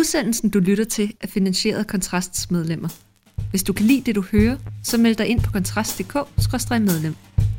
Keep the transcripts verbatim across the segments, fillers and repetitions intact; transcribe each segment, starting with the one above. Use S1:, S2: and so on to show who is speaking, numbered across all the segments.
S1: Udsendelsen, du lytter til, er finansieret af Kontrasts medlemmer. Hvis du kan lide det, du hører, så meld dig ind på kontrast punktum d k skråstreg medlem.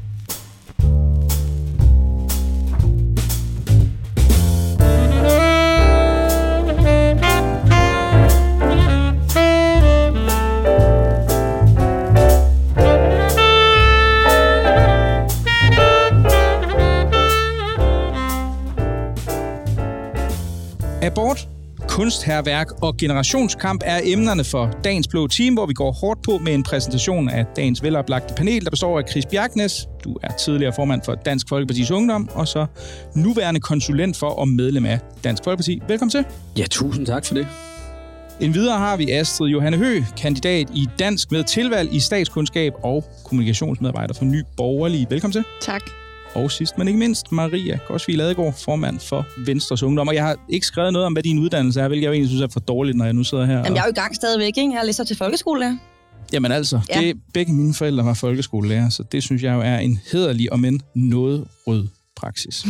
S2: Abort, kunsthærværk og generationskamp er emnerne for dagens Blå Team, hvor vi går hårdt på med en præsentation af dagens veloplagte panel, der består af Chris Bjerknes. Du er tidligere formand for Dansk Folkepartis Ungdom, og så nuværende konsulent for og medlem af Dansk Folkeparti. Velkommen til.
S3: Ja, tusind tak for det.
S2: Endvidere har vi Astrid Johanne Høgh, kandidat i dansk med tilvalg i statskundskab og kommunikationsmedarbejder for Ny Borgerlige. Velkommen til.
S4: Tak.
S2: Og sidst, men ikke mindst, Maria Gosvig Ladegaard, formand for Venstres Ungdom. Og jeg har ikke skrevet noget om, hvad din uddannelse er, hvilket jeg egentlig synes er for dårligt, når jeg nu sidder her.
S4: Jamen, jeg er jo i gang stadigvæk, ikke? Jeg læser til folkeskolelærer.
S2: Jamen altså, ja. det, begge mine forældre var folkeskolelærer, så det synes jeg jo er en hæderlig og men noget rød praksis.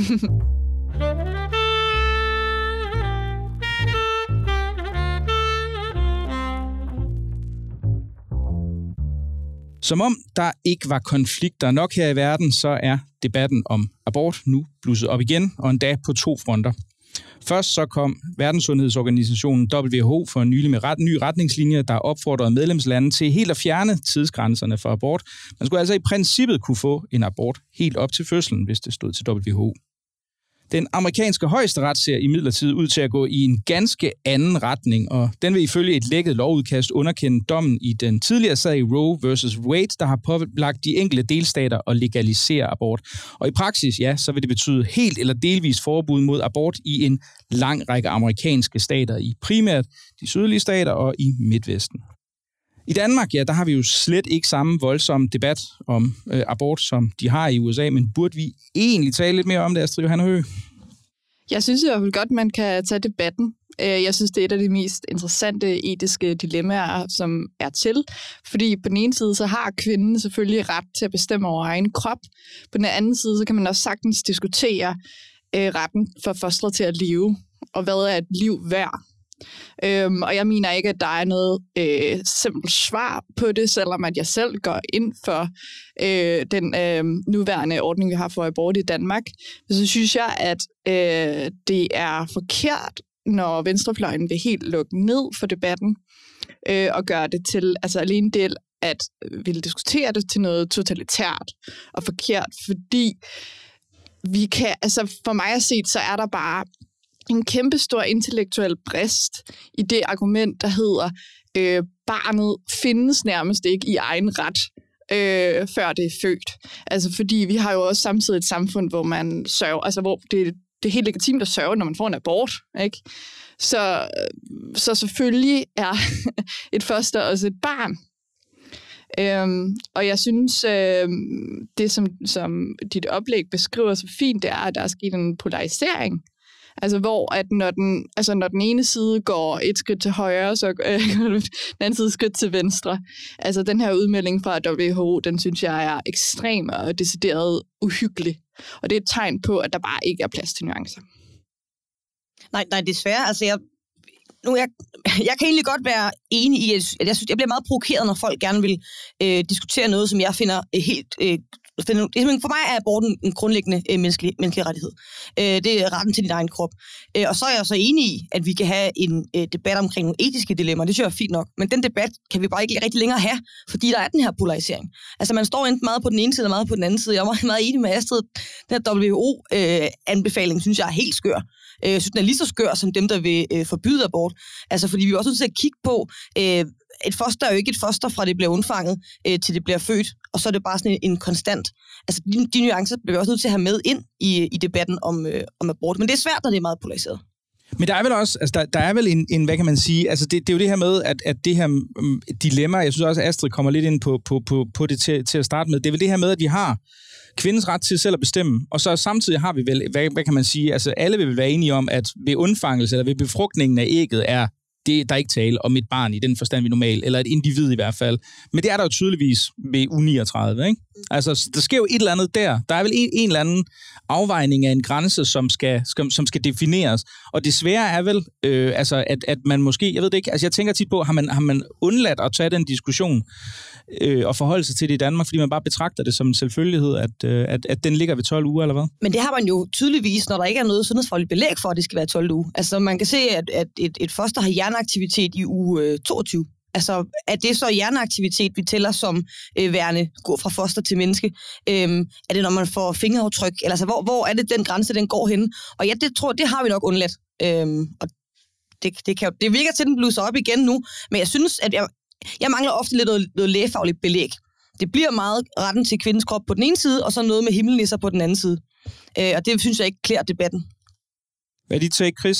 S2: Som om der ikke var konflikter nok her i verden, så er debatten om abort nu blusset op igen, og endda på to fronter. Først så kom Verdenssundhedsorganisationen W H O for nylig med ret, nye retningslinjer, der opfordrede medlemslande til helt at fjerne tidsgrænserne for abort. Man skulle altså i princippet kunne få en abort helt op til fødslen, hvis det stod til W H O. Den amerikanske højesteret ser imidlertid ud til at gå i en ganske anden retning, og den vil ifølge et lækket lovudkast underkende dommen i den tidligere sag Roe versus Wade, der har pålagt de enkelte delstater at legalisere abort. Og i praksis, ja, så vil det betyde helt eller delvis forbud mod abort i en lang række amerikanske stater, i primært de sydlige stater og i Midtvesten. I Danmark, ja, der har vi jo slet ikke samme voldsomme debat om øh, abort, som de har i U S A, men burde vi egentlig tale lidt mere om det, Astrid Johanne Høgh?
S5: Jeg synes i hvert fald godt, man kan tage debatten. Jeg synes, det er et af de mest interessante etiske dilemmaer, som er til. Fordi på den ene side, så har kvinden selvfølgelig ret til at bestemme over egen krop. På den anden side, så kan man også sagtens diskutere øh, retten for fosteret til at leve, og hvad er et liv værd. Øhm, og jeg mener ikke, at der er noget øh, simpelt svar på det, selvom at jeg selv går ind for øh, den øh, nuværende ordning, vi har for abort i Danmark. Så synes jeg, at øh, det er forkert, når venstrefløjen vil helt lukke ned for debatten øh, og gøre det til altså alene del at ville diskutere det til noget totalitært og forkert, fordi vi kan, altså for mig at se, så er der bare en kæmpe stor intellektuel brist i det argument, der hedder, øh, barnet findes nærmest ikke i egen ret, øh, før det er født. Altså fordi vi har jo også samtidig et samfund, hvor man sørger, altså hvor det, det er helt legitimt at sørge, når man får en abort, ikke? Så, så selvfølgelig er et foster også et barn. Øhm, og jeg synes, øh, det som, som dit oplæg beskriver så fint, det er, at der er sket en polarisering. Altså hvor, at når den, altså når den ene side går et skridt til højre, så øh, den anden side skridt til venstre. Altså den her udmelding fra W H O, den synes jeg er ekstrem og decideret uhyggelig. Og det er et tegn på, at der bare ikke er plads til nuancer.
S4: Nej, nej, desværre. Altså jeg, nu jeg, jeg kan egentlig godt være enig i, at jeg, synes, jeg bliver meget provokeret, når folk gerne vil øh, diskutere noget, som jeg finder øh, helt... Øh, For mig er aborten en grundlæggende øh, menneskelig, menneskelig rettighed. Øh, det er retten til din egen krop. Øh, og så er jeg så enig i, at vi kan have en øh, debat omkring nogle etiske dilemmaer. Det synes jeg er fint nok. Men den debat kan vi bare ikke rigtig længere have, fordi der er den her polarisering. Altså man står enten meget på den ene side, eller meget på den anden side. Jeg er meget, meget enig med Astrid. Den her W H O-anbefaling, øh, synes jeg er helt skør. Øh, jeg synes, den er lige så skør som dem, der vil øh, forbyde abort. Altså fordi vi er også nødt til at kigge på... Øh, Et foster er jo ikke et foster, fra det bliver undfanget, øh, til det bliver født, og så er det bare sådan en, en konstant. Altså, de, de nuancer bliver vi også nødt til at have med ind i, i debatten om, øh, om abort. Men det er svært, når det er meget polariseret.
S2: Men der er vel også, altså der, der er vel en, en, hvad kan man sige, altså det, det er jo det her med, at, at det her um, dilemma, jeg synes også, at Astrid kommer lidt ind på, på, på, på det til, til at starte med, det er vel det her med, at vi har kvindens ret til selv at bestemme, og så samtidig har vi vel, hvad, hvad kan man sige, altså alle vil være enige om, at ved undfangelse eller ved befrugtningen af ægget er det, der er ikke tale om et barn i den forstand, vi normalt, eller et individ i hvert fald. Men det er der jo tydeligvis ved U niogtredive, ikke? Altså, der sker jo et eller andet der. Der er vel en, en eller anden afvejning af en grænse, som skal, skal, som skal defineres. Og det svære er vel, øh, altså, at, at man måske, jeg ved det ikke, altså jeg tænker tit på, har man, har man undladt at tage den diskussion øh, og forholde sig til det i Danmark, fordi man bare betragter det som en selvfølgelighed, at, øh, at, at den ligger ved tolv uger, eller hvad?
S4: Men det har man jo tydeligvis, når der ikke er noget sundhedsfagligt belæg for, at det skal være tolv uger. Altså man kan se, at, at et, et foster har hjerneaktivitet i uge øh, toogtyve. Altså, er det så hjerneaktivitet, vi tæller som øh, værende, gå fra foster til menneske? Øhm, er det, når man får fingeraftryk? Eller altså, hvor, hvor er det, den grænse, den går hen? Og ja, det tror det har vi nok undladt. Øhm, og det, det, kan, det virker til, den bluser op igen nu. Men jeg synes, at jeg, jeg mangler ofte lidt noget, noget lægefagligt belæg. Det bliver meget retten til kvindens krop på den ene side, og så noget med himmelnisser på den anden side. Øh, og det synes jeg ikke klæder debatten.
S2: Hvad er dit take, Chris?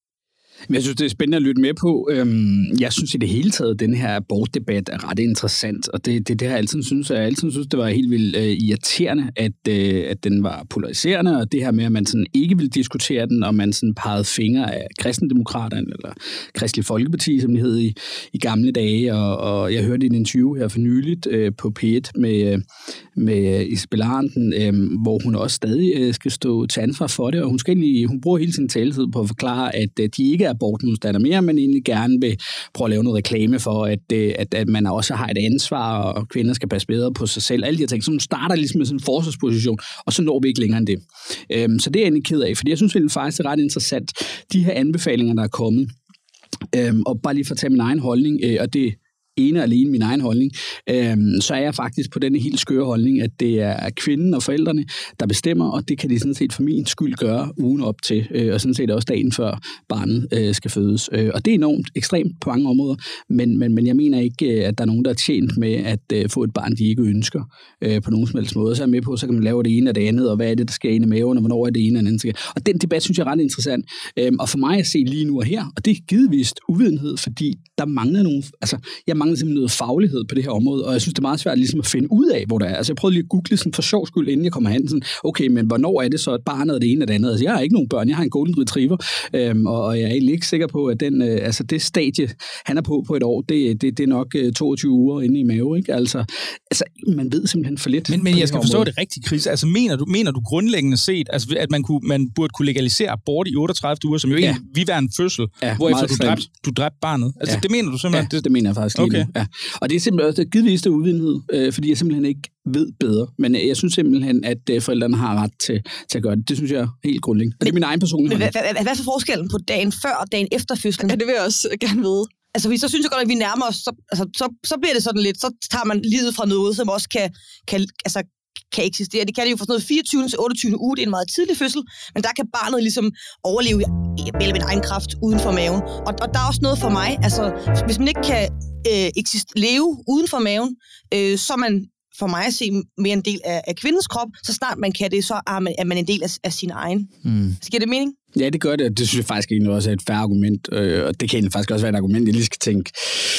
S3: Jeg synes, det er spændende at lytte med på. Jeg synes i det hele taget, at den her abortdebat er ret interessant, og det, det, det har jeg altid synes. Jeg altid synes, det var helt vildt uh, irriterende, at, uh, at den var polariserende, og det her med, at man sådan ikke ville diskutere den, og man sådan pegede fingre af kristendemokraterne, eller Kristelig Folkeparti, som det hed i, i gamle dage, og, og jeg hørte et interview her for nyligt uh, på P et med, uh, med Isabel Arendt, uh, hvor hun også stadig uh, skal stå til ansvar for det, og hun, skal egentlig, hun bruger hele sin taletid på at forklare, at uh, de ikke er abortmodstander mere, men egentlig gerne vil prøve at lave noget reklame for, at, at, at man også har et ansvar, og kvinder skal passe bedre på sig selv. Alle de her ting, så hun starter ligesom med sådan en forsvarsposition, og så når vi ikke længere end det. Øhm, så det er jeg egentlig ked af, fordi jeg synes det faktisk er ret interessant, de her anbefalinger, der er kommet. Øhm, og bare lige for at tage min egen holdning, øh, og det ene og alene min egen holdning, øhm, så er jeg faktisk på denne helt skøre holdning, at det er kvinden og forældrene, der bestemmer, og det kan de sådan set for min skyld gøre ugen op til, øh, og sådan set også dagen før barnet øh, skal fødes. Øh, og det er enormt ekstremt på mange områder, men, men, men jeg mener ikke, at der er nogen, der er tjent med at øh, få et barn, de ikke ønsker øh, på nogen som helst måde. Så er jeg med på, så kan man lave det ene og det andet, og hvad er det, der sker inde i maven, og hvornår er det ene og det andet. Og den debat synes jeg er ret interessant. Øh, og for mig at se lige nu og her, og det er givetvis uvidenhed, fordi der mangler nogle, altså jeg mangler simpelthen noget faglighed på det her område, og jeg synes, det er meget svært ligesom at finde ud af, hvor det er. Altså, jeg prøvede lige at google sådan for sjov skyld, inden jeg kommer hen, sådan, okay, men hvornår er det så, at barnet er det ene og det andet? Altså, jeg har ikke nogen børn, jeg har en golden retriever, øhm, og jeg er egentlig ikke sikker på, at den, øh, altså, det stadie, han er på på et år, det, det, det er nok øh, toogtyve uger inde i mave, ikke? Altså, altså, man ved simpelthen for lidt.
S2: Men, men jeg skal forstå det rigtigt, Chris. Altså, mener du, mener du grundlæggende set, altså, at man, kunne, man burde kunne legalisere abort i otteogtredive uger, som jo ja. egentlig vi var en fødsel,
S3: ja,
S2: hvorefter du dræbte, du dræbte barnet? Altså,
S3: ja.
S2: det mener du simpelthen?
S3: Ja, det, det mener jeg faktisk lige
S2: okay.
S3: nu. Ja. Og det er simpelthen også givetvis det uvidenhed, øh, fordi jeg simpelthen ikke ved bedre. Men jeg synes simpelthen, at øh, forældrene har ret til, til at gøre det. Det synes jeg er helt grundlæggende. Og det er min egen personlige
S4: holdning. Hvad, hvad, hvad er så forskellen på dagen før og dagen efter fødslen?
S5: Ja, det vil jeg også gerne vide.
S4: Altså, så synes jeg godt, at vi nærmer os, så, altså, så, så bliver det sådan lidt, så tager man livet fra noget, som også kan, kan, altså, kan eksistere. Det kan det jo fra sådan noget fireogtyvende til otteogtyvende uge, det er en meget tidlig fødsel, men der kan barnet ligesom overleve med en egen kraft uden for maven. Og, og der er også noget for mig, altså, hvis man ikke kan øh, exist, leve uden for maven, øh, så er man for mig at se mere en del af, af kvindens krop, så snart man kan det, så er man, er man en del af, af sin egen. Mm. Så giver det mening?
S3: Ja, det gør det, det synes jeg faktisk egentlig også er et fair argument, øh, og det kan faktisk også være et argument, jeg lige skal tænke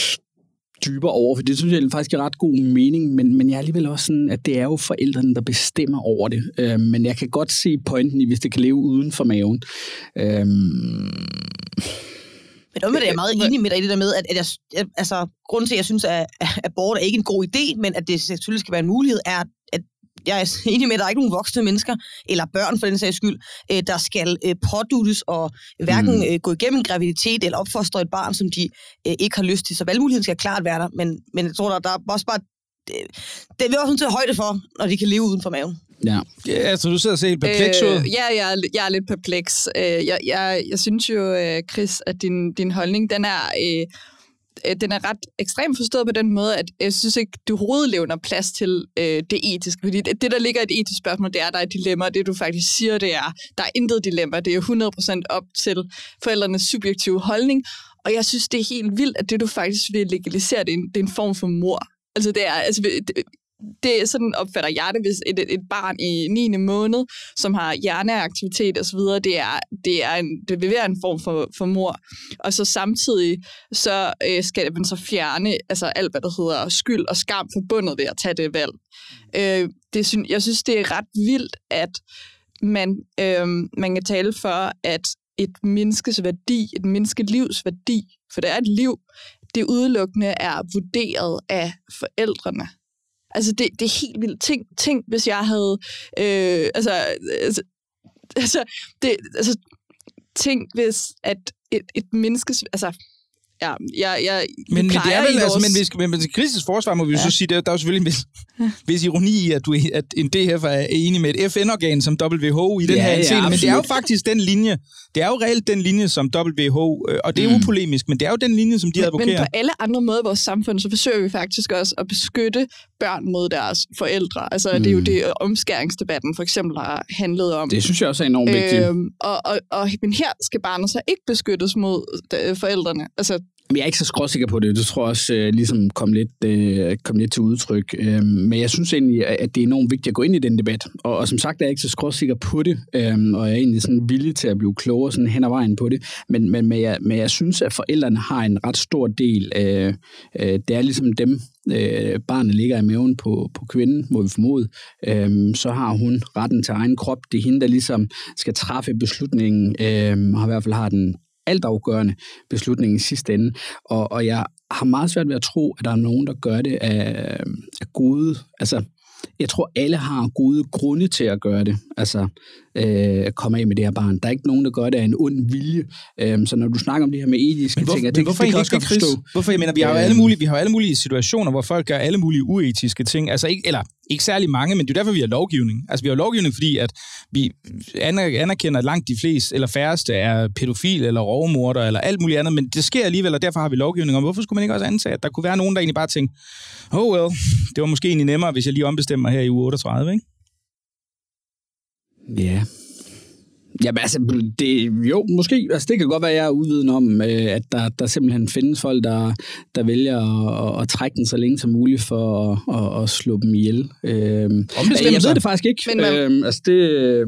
S3: dybere over, for det synes jeg faktisk er ret god mening, men, men jeg er alligevel også sådan, at det er jo forældrene, der bestemmer over det. Øh, men jeg kan godt se pointen i, hvis det kan leve uden for maven. Øh,
S4: Men omvendt er jeg meget enig med dig i det der med, at, at jeg, altså, grunden til, at jeg synes, at abort er ikke en god idé, men at det selvfølgelig skal være en mulighed, er, at jeg er enig med, at der er ikke nogen voksne mennesker, eller børn for den sags skyld, der skal påduttes og hverken mm. gå igennem en graviditet eller opfostre et barn, som de ikke har lyst til. Så valgmuligheden skal klart være der, men, men jeg tror, der, der er også bare... Det, det er vi også nødt til at højde for, når de kan leve uden for maven.
S3: Ja.
S2: Ja, altså du sidder og ser helt perpleks ud.
S5: Øh, ja, jeg er, jeg er lidt perpleks. Øh, jeg, jeg, jeg synes jo, Chris, at din, din holdning, den er... Øh, den er ret ekstremt forstået på den måde, at jeg synes ikke, du overhovedet levner plads til øh, det etiske. Fordi det, det, der ligger i et etisk spørgsmål, det er, der er et dilemma, og det, du faktisk siger, det er, der er intet dilemma. Det er hundrede procent op til forældrenes subjektive holdning. Og jeg synes, det er helt vildt, at det, du faktisk vil legalisere, det er en, det er en form for mord. Altså, det er... Altså, det, Det er sådan opfatter jeg det, hvis et, et barn i niende måned, som har hjerneaktivitet og så videre, det er det er en det vil være en form for for mord. Og så samtidig så øh, skal man så fjerne altså alt hvad der hedder skyld og skam forbundet ved at tage det valg. Øh, det synes jeg synes det er ret vildt, at man øh, man kan tale for at et menneskes værdi, et menneskelivs værdi, for det er et liv, det udelukkende er vurderet af forældrene. Altså, det, det er helt vildt. Tænk, tænk hvis jeg havde... Øh, altså, altså, altså, det, altså, tænk, hvis at et, et menneskes... Altså, ja, jeg, jeg
S2: men, men det er vel, altså,
S5: vores...
S2: men, hvis, men, men kritisk forsvar må vi jo ja. så sige, der, der er jo selvfølgelig en vis, vis ironi i, at, du, at en D F er enig med et F N-organ som W H O i den ja, her scene, ja, men det er jo faktisk den linje, det er jo reelt den linje som W H O, og det er mm. upolemisk, men det er jo den linje, som de
S5: men,
S2: advokerer.
S5: Men på alle andre måder i vores samfund, så forsøger vi faktisk også at beskytte børn mod deres forældre. Altså, mm. det er jo det, omskæringsdebatten for eksempel har handlet om.
S3: Det synes jeg også er enormt vigtigt.
S5: Øhm, og, og, og, men her skal barnet så ikke beskyttes mod de, forældrene. Altså,
S3: Men jeg er ikke så skråsikker på det. Det tror jeg også øh, ligesom kom lidt, øh, kom lidt til udtryk. Øh, men jeg synes egentlig, at det er enormt vigtigt at gå ind i den debat. Og, og som sagt er jeg ikke så skråsikker på det. Øh, og jeg er egentlig sådan villig til at blive klogere sådan hen ad vejen på det. Men, men, men, jeg, men jeg synes, at forældrene har en ret stor del. Øh, øh, det er ligesom dem, øh, barnet ligger i maven på, på kvinden, må vi formode. Øh, så har hun retten til egen krop. Det er hende, der ligesom skal træffe beslutningen. Øh, og i hvert fald har den altafgørende beslutning i sidste ende. Og, og jeg har meget svært ved at tro, at der er nogen, der gør det af, af gode... Altså, jeg tror, alle har gode grunde til at gøre det. Altså, øh, komme af med det her barn. Der er ikke nogen, der gør det af en ond vilje. Øh, så når du snakker om det her med etiske
S2: hvor,
S3: ting, jeg tænker,
S2: hvorfor
S3: det kan også godt forstå.
S2: Hvorfor? Jeg mener, vi har jo alle mulige, vi har alle mulige situationer, hvor folk gør alle mulige uetiske ting. Altså, ikke, eller ikke særlig mange, men det er derfor, vi har lovgivning. Altså, vi har lovgivning, fordi at vi anerkender, at langt de fleste eller færreste er pædofil eller rovmorder eller alt muligt andet, men det sker alligevel, og derfor har vi lovgivning. Og hvorfor skulle man ikke også antage, at der kunne være nogen, der egentlig bare tænkte, oh well, det var måske egentlig nemmere, hvis jeg lige ombestemmer her i uge otteogtredive, ikke?
S3: Ja. Yeah. Jamen altså, det, jo, måske. Altså, det kan godt være, at jeg er uvidende om, øh, at der, der simpelthen findes folk, der, der vælger at, at, at trække den så længe som muligt for at, at, at slå dem ihjel. Øh, jeg ved det faktisk ikke. Men man, øh, altså, det... Øh,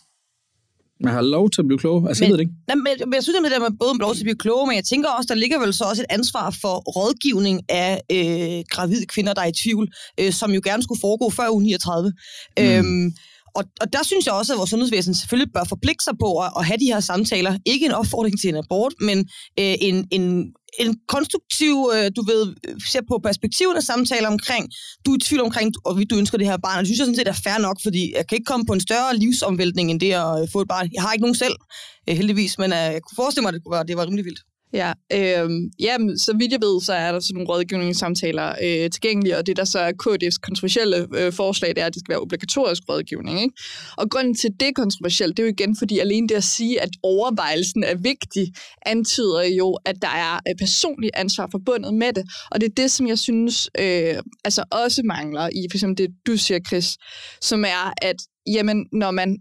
S3: man har lov til at blive klog. Altså,
S4: men,
S3: jeg ved det ikke.
S4: Nej, men, men jeg synes, at det der med både lov til at blive kloge, men jeg tænker også, der ligger vel så også et ansvar for rådgivning af øh, gravide kvinder, der er i tvivl, øh, som jo gerne skulle foregå før uge niogtredive. Mm. Øhm, Og, og der synes jeg også, at vores sundhedsvæsen selvfølgelig bør forpligte sig på at, at have de her samtaler. Ikke en opfordring til en abort, men øh, en, en, en konstruktiv, øh, du ved, ser på perspektivet af samtaler omkring, du er i tvivl omkring, og du ønsker det her barn. Og det synes jeg sådan set er fair nok, fordi jeg kan ikke komme på en større livsomvæltning end det at få et barn. Jeg har ikke nogen selv, øh, heldigvis, men øh, jeg kunne forestille mig, at det, kunne være, det var rimelig vildt.
S5: Ja, øh, jamen, så vidt jeg ved, så er der sådan nogle rådgivningssamtaler øh, tilgængelige, og det der så er K D F's kontroversielle øh, forslag, det er, at det skal være obligatorisk rådgivning, ikke? Og grunden til det er kontroversielt, det er jo igen, fordi alene det at sige, at overvejelsen er vigtig, antyder jo, at der er øh, personligt ansvar forbundet med det, og det er det, som jeg synes øh, altså også mangler i for eksempel det, du siger, Chris, som er, at jamen, når man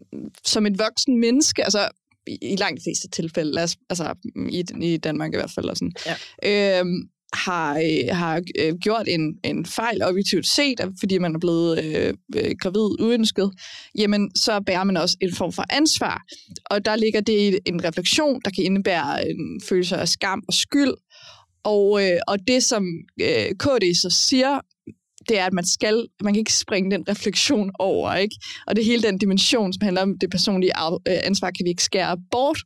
S5: som et voksen menneske, altså i langt de fleste tilfælde, altså i, i Danmark i hvert fald, og sådan, ja. øhm, har, har øh, gjort en, en fejl objektivt set, fordi man er blevet øh, gravid uønsket, jamen så bærer man også en form for ansvar. Og der ligger det en refleksion, der kan indebære en følelse af skam og skyld. Og, øh, og det, som øh, K D så siger, det er, at man skal, man kan ikke springe den refleksion over, ikke? Og det er hele den dimension, som handler om det personlige ansvar, kan vi ikke skære bort.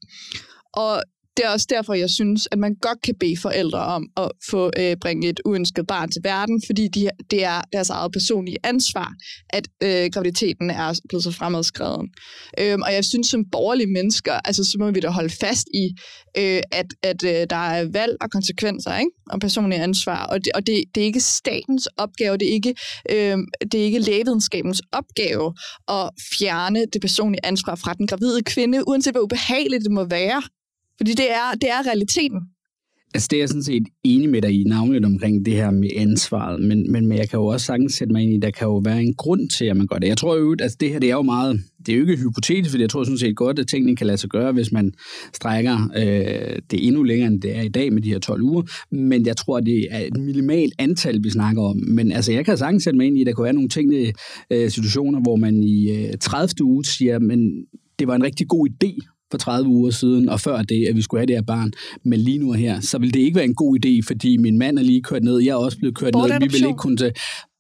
S5: Og det er også derfor, jeg synes, at man godt kan bede forældre om at få øh, bringe et uønsket barn til verden, fordi de, det er deres eget personlige ansvar, at øh, graviditeten er blevet så fremadskreven. Øhm, og jeg synes, som borgerlige mennesker, altså, så må vi da holde fast i, øh, at, at øh, der er valg og konsekvenser, ikke? Og personlige ansvar. Og, det, og det, det er ikke statens opgave, det er ikke, øh, det er ikke lægevidenskabens opgave at fjerne det personlige ansvar fra den gravide kvinde, uanset hvor ubehageligt det må være. Fordi det er, det er realiteten.
S3: Altså det er jeg sådan set enig med dig i, navnligt omkring det her med ansvaret, men, men, men jeg kan jo også sagtens sætte mig ind i, der kan jo være en grund til, at man gør det. Jeg tror jo, at altså det her det er jo meget, det er jo ikke hypotetisk, fordi jeg tror sådan set godt, at tingene kan lade sig gøre, hvis man strækker øh, det endnu længere, end det er i dag med de her tolv uger, men jeg tror, det er et minimalt antal, vi snakker om. Men altså jeg kan sagtens sætte mig ind i, at der kan være nogle tingene, øh, situationer, hvor man i øh, tredivte uge siger, men det var en rigtig god idé, for tredive uger siden, og før det, at vi skulle have det her barn, men lige nu her, så vil det ikke være en god idé, fordi min mand er lige kørt ned, jeg er også blevet kørt ned, vi vil ikke kunne tage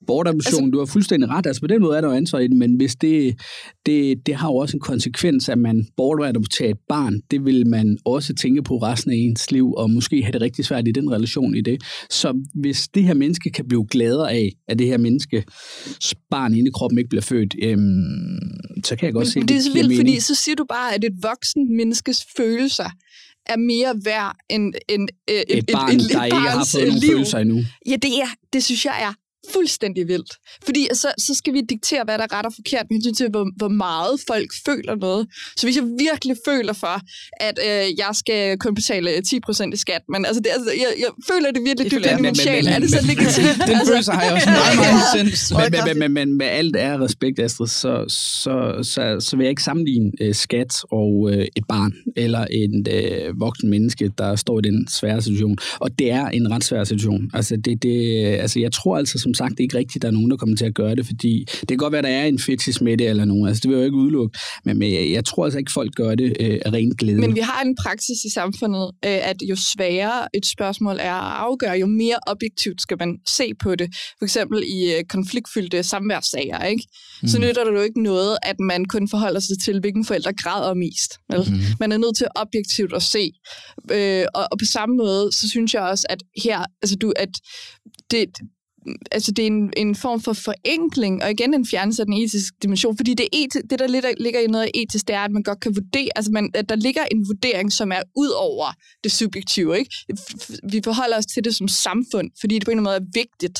S3: bortadoption, altså, du har fuldstændig ret, altså på den måde er der jo ansvar i det, men hvis det, det, det har jo også en konsekvens, at man bortadopterer et barn, det vil man også tænke på resten af ens liv, og måske have det rigtig svært i den relation i det. Så hvis det her menneske kan blive gladere af, at det her menneskes barn inde i kroppen ikke bliver født, øhm, så kan jeg godt
S5: men,
S3: se,
S5: det, det er så vildt, fordi så siger du bare, at et voksen menneskes følelser er mere værd end, end øh, et,
S3: et barn,
S5: et, et, et,
S3: der ikke har fået nogle følelser endnu.
S5: Ja, det, er, det synes jeg er fuldstændig vildt. Fordi så, så skal vi diktere, hvad der er ret og forkert, med hensyn til, hvor, hvor meget folk føler noget. Så hvis jeg virkelig føler for, at øh, jeg skal kun betale ti procent i skat, men altså, det, altså jeg, jeg føler det virkelig dybt ind i min sjæl. Er det så legitimt?
S2: Den følelse har jeg også meget, meget sens.
S3: Men, men, men, men med alt er respekt, Astrid, så, så, så, så vil jeg ikke sammenligne øh, skat og øh, et barn, eller en øh, voksen menneske, der står i den svære situation. Og det er en ret svær situation. Altså, det, det, altså jeg tror altså, som sagt ikke rigtigt, der er nogen, der kommer til at gøre det, fordi det kan godt være, der er en fetish med det eller nogen. Altså, det vil jeg jo ikke udelukke. Men, men jeg, jeg tror altså ikke, folk gør det øh, af ren glæde.
S5: Men vi har en praksis i samfundet, øh, at jo sværere et spørgsmål er at afgøre, jo mere objektivt skal man se på det. For eksempel i øh, konfliktfyldte samværssager, ikke? Mm. Så nytter det jo ikke noget, at man kun forholder sig til, hvilken forældre græder mest. Mm. Man er nødt til objektivt at se. Øh, og, og på samme måde, så synes jeg også, at her, altså du, at det altså det er en, en form for forenkling, og igen en fjernelse af den etiske dimension, fordi det, eti, det der ligger, ligger i noget etisk, det er, at man godt kan vurdere, altså man, at der ligger en vurdering, som er ud over det subjektive, ikke? Vi forholder os til det som samfund, fordi det på en eller anden måde er vigtigt.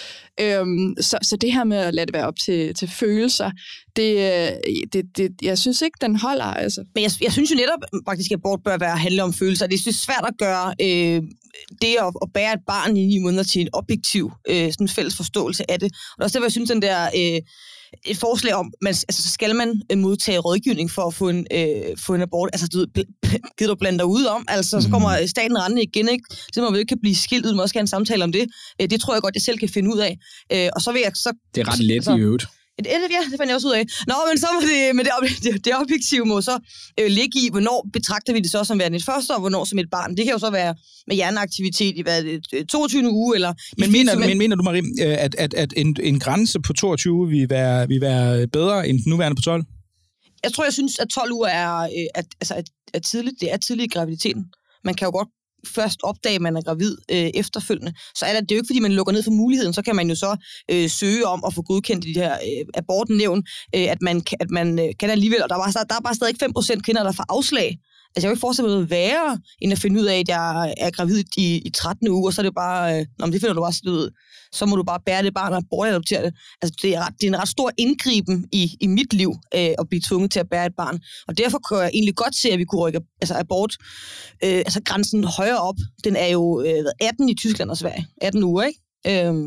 S5: Øhm, så, så det her med at lade det være op til, til følelser, det, det, det, jeg synes ikke, den holder. Altså.
S4: Men jeg, jeg synes jo netop faktisk, at abort bør være handle om følelser. Det er svært at gøre øh, det at, at bære et barn i ni måneder til en objektiv øh, sådan fælles forståelse af det. Og det er også derfor, jeg synes, den der... Øh, et forslag om, man, altså, så skal man øh, modtage rådgivning for at få en, øh, få en abort. Altså, du gider du blande dig ud om. Altså, mm. så kommer staten rendende igen, ikke? Så man jo ikke kan blive skilt ud, man også skal have en samtale om det. Øh, det tror jeg godt, jeg selv kan finde ud af. Øh, og så vil jeg så...
S3: Det er ret let altså, i øvrigt.
S4: Ja, det fandt jeg også ud af. Nå, men så må det, men det, det, det objektive må så øh, ligge i, hvornår betragter vi det så som værende et første, og hvornår som et barn. Det kan jo så være med hjerneaktivitet i hvad, det, toogtyvende uge, eller...
S2: Men mener, men, men mener du, Marie, at, at, at en, en grænse på toogtyve vil være, vil være bedre end den nuværende på tolv?
S4: Jeg tror, jeg synes, at tolv uger er, at, altså, at, at tidligt. Det er tidligt i graviditeten. Man kan jo godt først opdage, at man er gravid øh, efterfølgende, så er det, det er jo ikke, fordi man lukker ned for muligheden, så kan man jo så øh, søge om at få godkendt i de her øh, abortnævn, øh, at man, at man øh, kan alligevel, og der er, bare, der er bare stadig fem procent kvinder, der får afslag. Altså, jeg vil ikke forestille mig noget værre, end at finde ud af, at jeg er gravid i, i trettende uge, og så er det bare, øh, nå, men det finder du bare sådan ud. Så må du bare bære det barn og bortadoptere det. Altså, det er, ret, det er en ret stor indgriben i, i mit liv, øh, at blive tvunget til at bære et barn. Og derfor kan jeg egentlig godt se, at vi kunne rykke altså abort, øh, altså grænsen højere op. Den er jo øh, atten i Tyskland og Sverige. atten uger, ikke? Øh,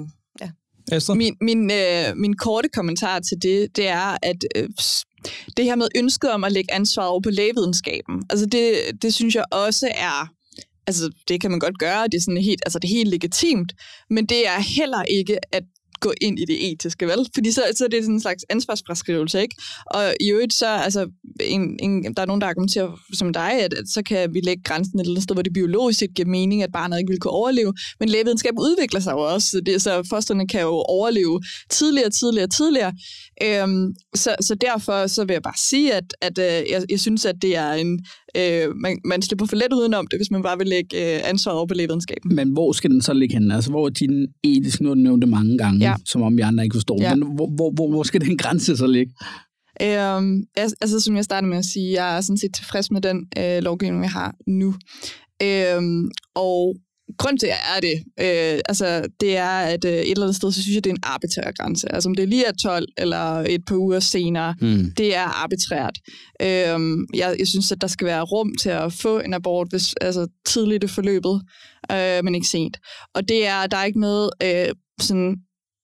S4: ja.
S5: Min, min, øh, min korte kommentar til det, det er, at øh, det her med ønsket om at lægge ansvaret over på lægevidenskaben, altså det, det synes jeg også er, altså det kan man godt gøre, det er sådan helt, altså det er helt legitimt, men det er heller ikke at gå ind i det etiske, vel? Fordi så, så er det sådan en slags ansvarsfraskrivelse, ikke? Og i øvrigt så, altså, en, en, der er nogen, der argumenterer som dig, at, at så kan vi lægge grænsen et eller andet sted, hvor det biologisk giver mening, at barnet ikke vil kunne overleve, men lægevidenskab udvikler sig jo også, så, det, så fosterne kan jo overleve tidligere, tidligere, tidligere. Øhm, så, så derfor så vil jeg bare sige, at, at øh, jeg, jeg synes, at det er en, øh, man, man slipper for let udenom det, hvis man bare vil lægge øh, ansvaret over på lægevidenskaben. Men
S3: hvor skal den så ligge henne? Altså, hvor er din etiske, nu har du nævnt det mange gange, ja. Som om vi andre ikke forstår. Ja. Men hvor, hvor, hvor, hvor skal den grænse så ligge?
S5: Øhm, altså, som jeg startede med at sige, jeg er sådan set tilfreds med den øh, lovgivning, vi har nu. Øhm, og grund til, at jeg er det, øh, altså, det er, at øh, et eller andet sted, så synes jeg, det er en arbitrær grænse. Altså, om det lige er tolv eller et par uger senere, mm. det er arbitrært. Øhm, jeg, jeg synes, at der skal være rum til at få en abort, hvis, altså tidligt i forløbet, øh, men ikke sent. Og det er, der er ikke noget øh, sådan...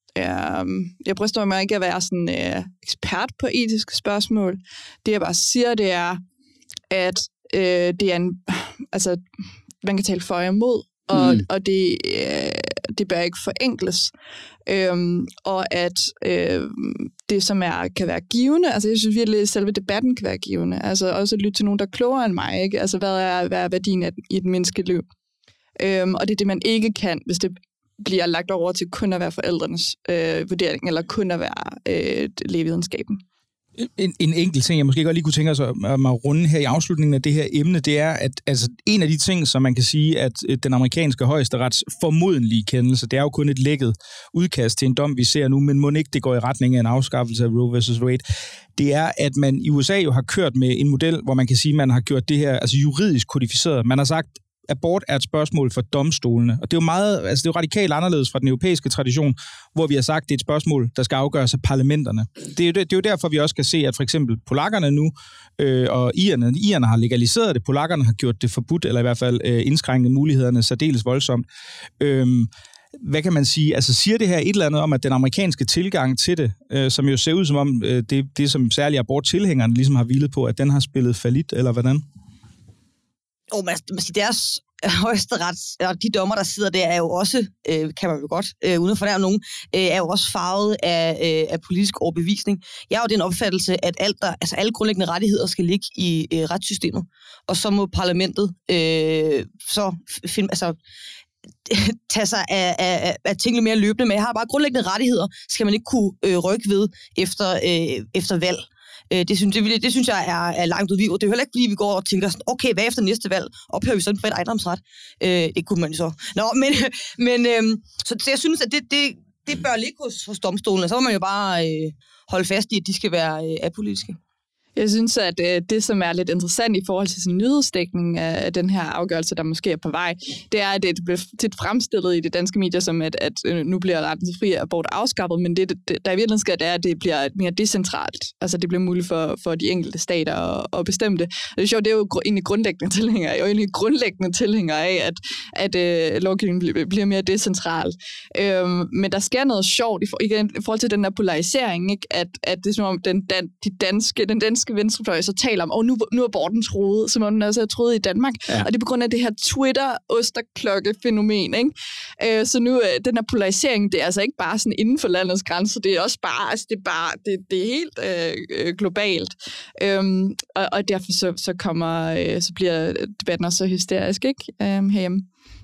S5: Jeg bryster mig ikke at være sådan øh, ekspert på etiske spørgsmål. Det jeg bare siger, det er, at øh, det er en, altså, man kan tale for og imod, og, mm. og det, øh, det bør ikke forenkles. Øhm, og at øh, det, som er, kan være givende, altså jeg synes virkelig, at selve debatten kan være givende. Altså også at lytte til nogen, der er klogere end mig, ikke? Altså hvad er, hvad er værdien af, i et menneskeliv? Øhm, og det er det, man ikke kan, hvis det bliver lagt over til kun at være forældrenes øh, vurdering, eller kun at være øh, lægevidenskaben.
S2: En, en enkelt ting, jeg måske godt lige kunne tænke os at, at runde her i afslutningen af det her emne, det er, at altså, en af de ting, som man kan sige, at den amerikanske højesterets formodentlige kendelse, det er jo kun et lækket udkast til en dom, vi ser nu, men må ikke det går i retning af en afskaffelse af Roe versus Wade, det er, at man i U S A jo har kørt med en model, hvor man kan sige, at man har gjort det her altså juridisk kodificeret. Man har sagt, abort er et spørgsmål for domstolene. Og det er jo meget, altså det er jo radikalt anderledes fra den europæiske tradition, hvor vi har sagt, at det er et spørgsmål, der skal afgøres af parlamenterne. Det er jo, det, det er jo derfor, vi også kan se, at for eksempel polakkerne nu, øh, og irerne, irerne har legaliseret det, polakkerne har gjort det forbudt, eller i hvert fald øh, indskrænket mulighederne særdeles voldsomt. Øhm, hvad kan man sige? Altså siger det her et eller andet om, at den amerikanske tilgang til det, øh, som jo ser ud som om, øh, det, det som særligt aborttilhængerne ligesom har hvilet på, at den har spillet fallit, eller hvordan?
S4: Oh, man, man siger, deres højesteret, og de dommer, der sidder der, er jo også, øh, kan man jo godt, øh, uden at fornærme nogen, øh, er jo også farvet af, øh, af politisk overbevisning. Jeg har jo den opfattelse, at alt der, altså alle grundlæggende rettigheder skal ligge i øh, retssystemet, og så må parlamentet øh, så finde, altså, tage sig af, af, af tingene mere løbende, men jeg har bare grundlæggende rettigheder, skal man ikke kunne øh, rykke ved efter, øh, efter valg. Det synes, det, det synes jeg er, er langt ud. Det er jo heller ikke, fordi vi går og tænker sådan, okay, hvad efter næste valg? Ophører vi sådan en ejendomsret? Øh, det kunne man jo så. Nå, men, men øhm, så, så jeg synes, at det, det, det bør ligge hos, hos domstolen. Så må man jo bare øh, holde fast i, at de skal være øh, apolitiske.
S5: Jeg synes, at øh, det, som er lidt interessant i forhold til sådan nyhedsdækning af, af den her afgørelse, der måske er på vej, det er, at det bliver tit fremstillet i de danske medier som, at, at øh, nu bliver retten til fri abort afskaffet, men det, det, der i virkeligheden sker, det er, at det bliver mere decentralt. Altså, det bliver muligt for, for de enkelte stater at, at bestemme det. Og det er sjovt, det er jo egentlig grundlæggende tilhængere, jeg er jo egentlig grundlæggende tilhængere af, at, at øh, lovgivningen bliver, bliver mere decentral. Øhm, men der sker noget sjovt i, for, igen, i forhold til den der polarisering, ikke? At, at det er som om den, dan, de danske, den danske venstrefløj så taler om, og oh, nu, nu er aborten troet, som om den også er troet i Danmark. Ja. Og det er på grund af det her Twitter-osterklokke-fænomen, ikke? Øh, så nu, øh, den her polarisering, det er altså ikke bare sådan inden for landets grænser, det er også bare, altså det er bare, det, det er helt øh, globalt. Øhm, og, og derfor så, så kommer, øh, så bliver debatten også så hysterisk, ikke? Øh, herhjemme.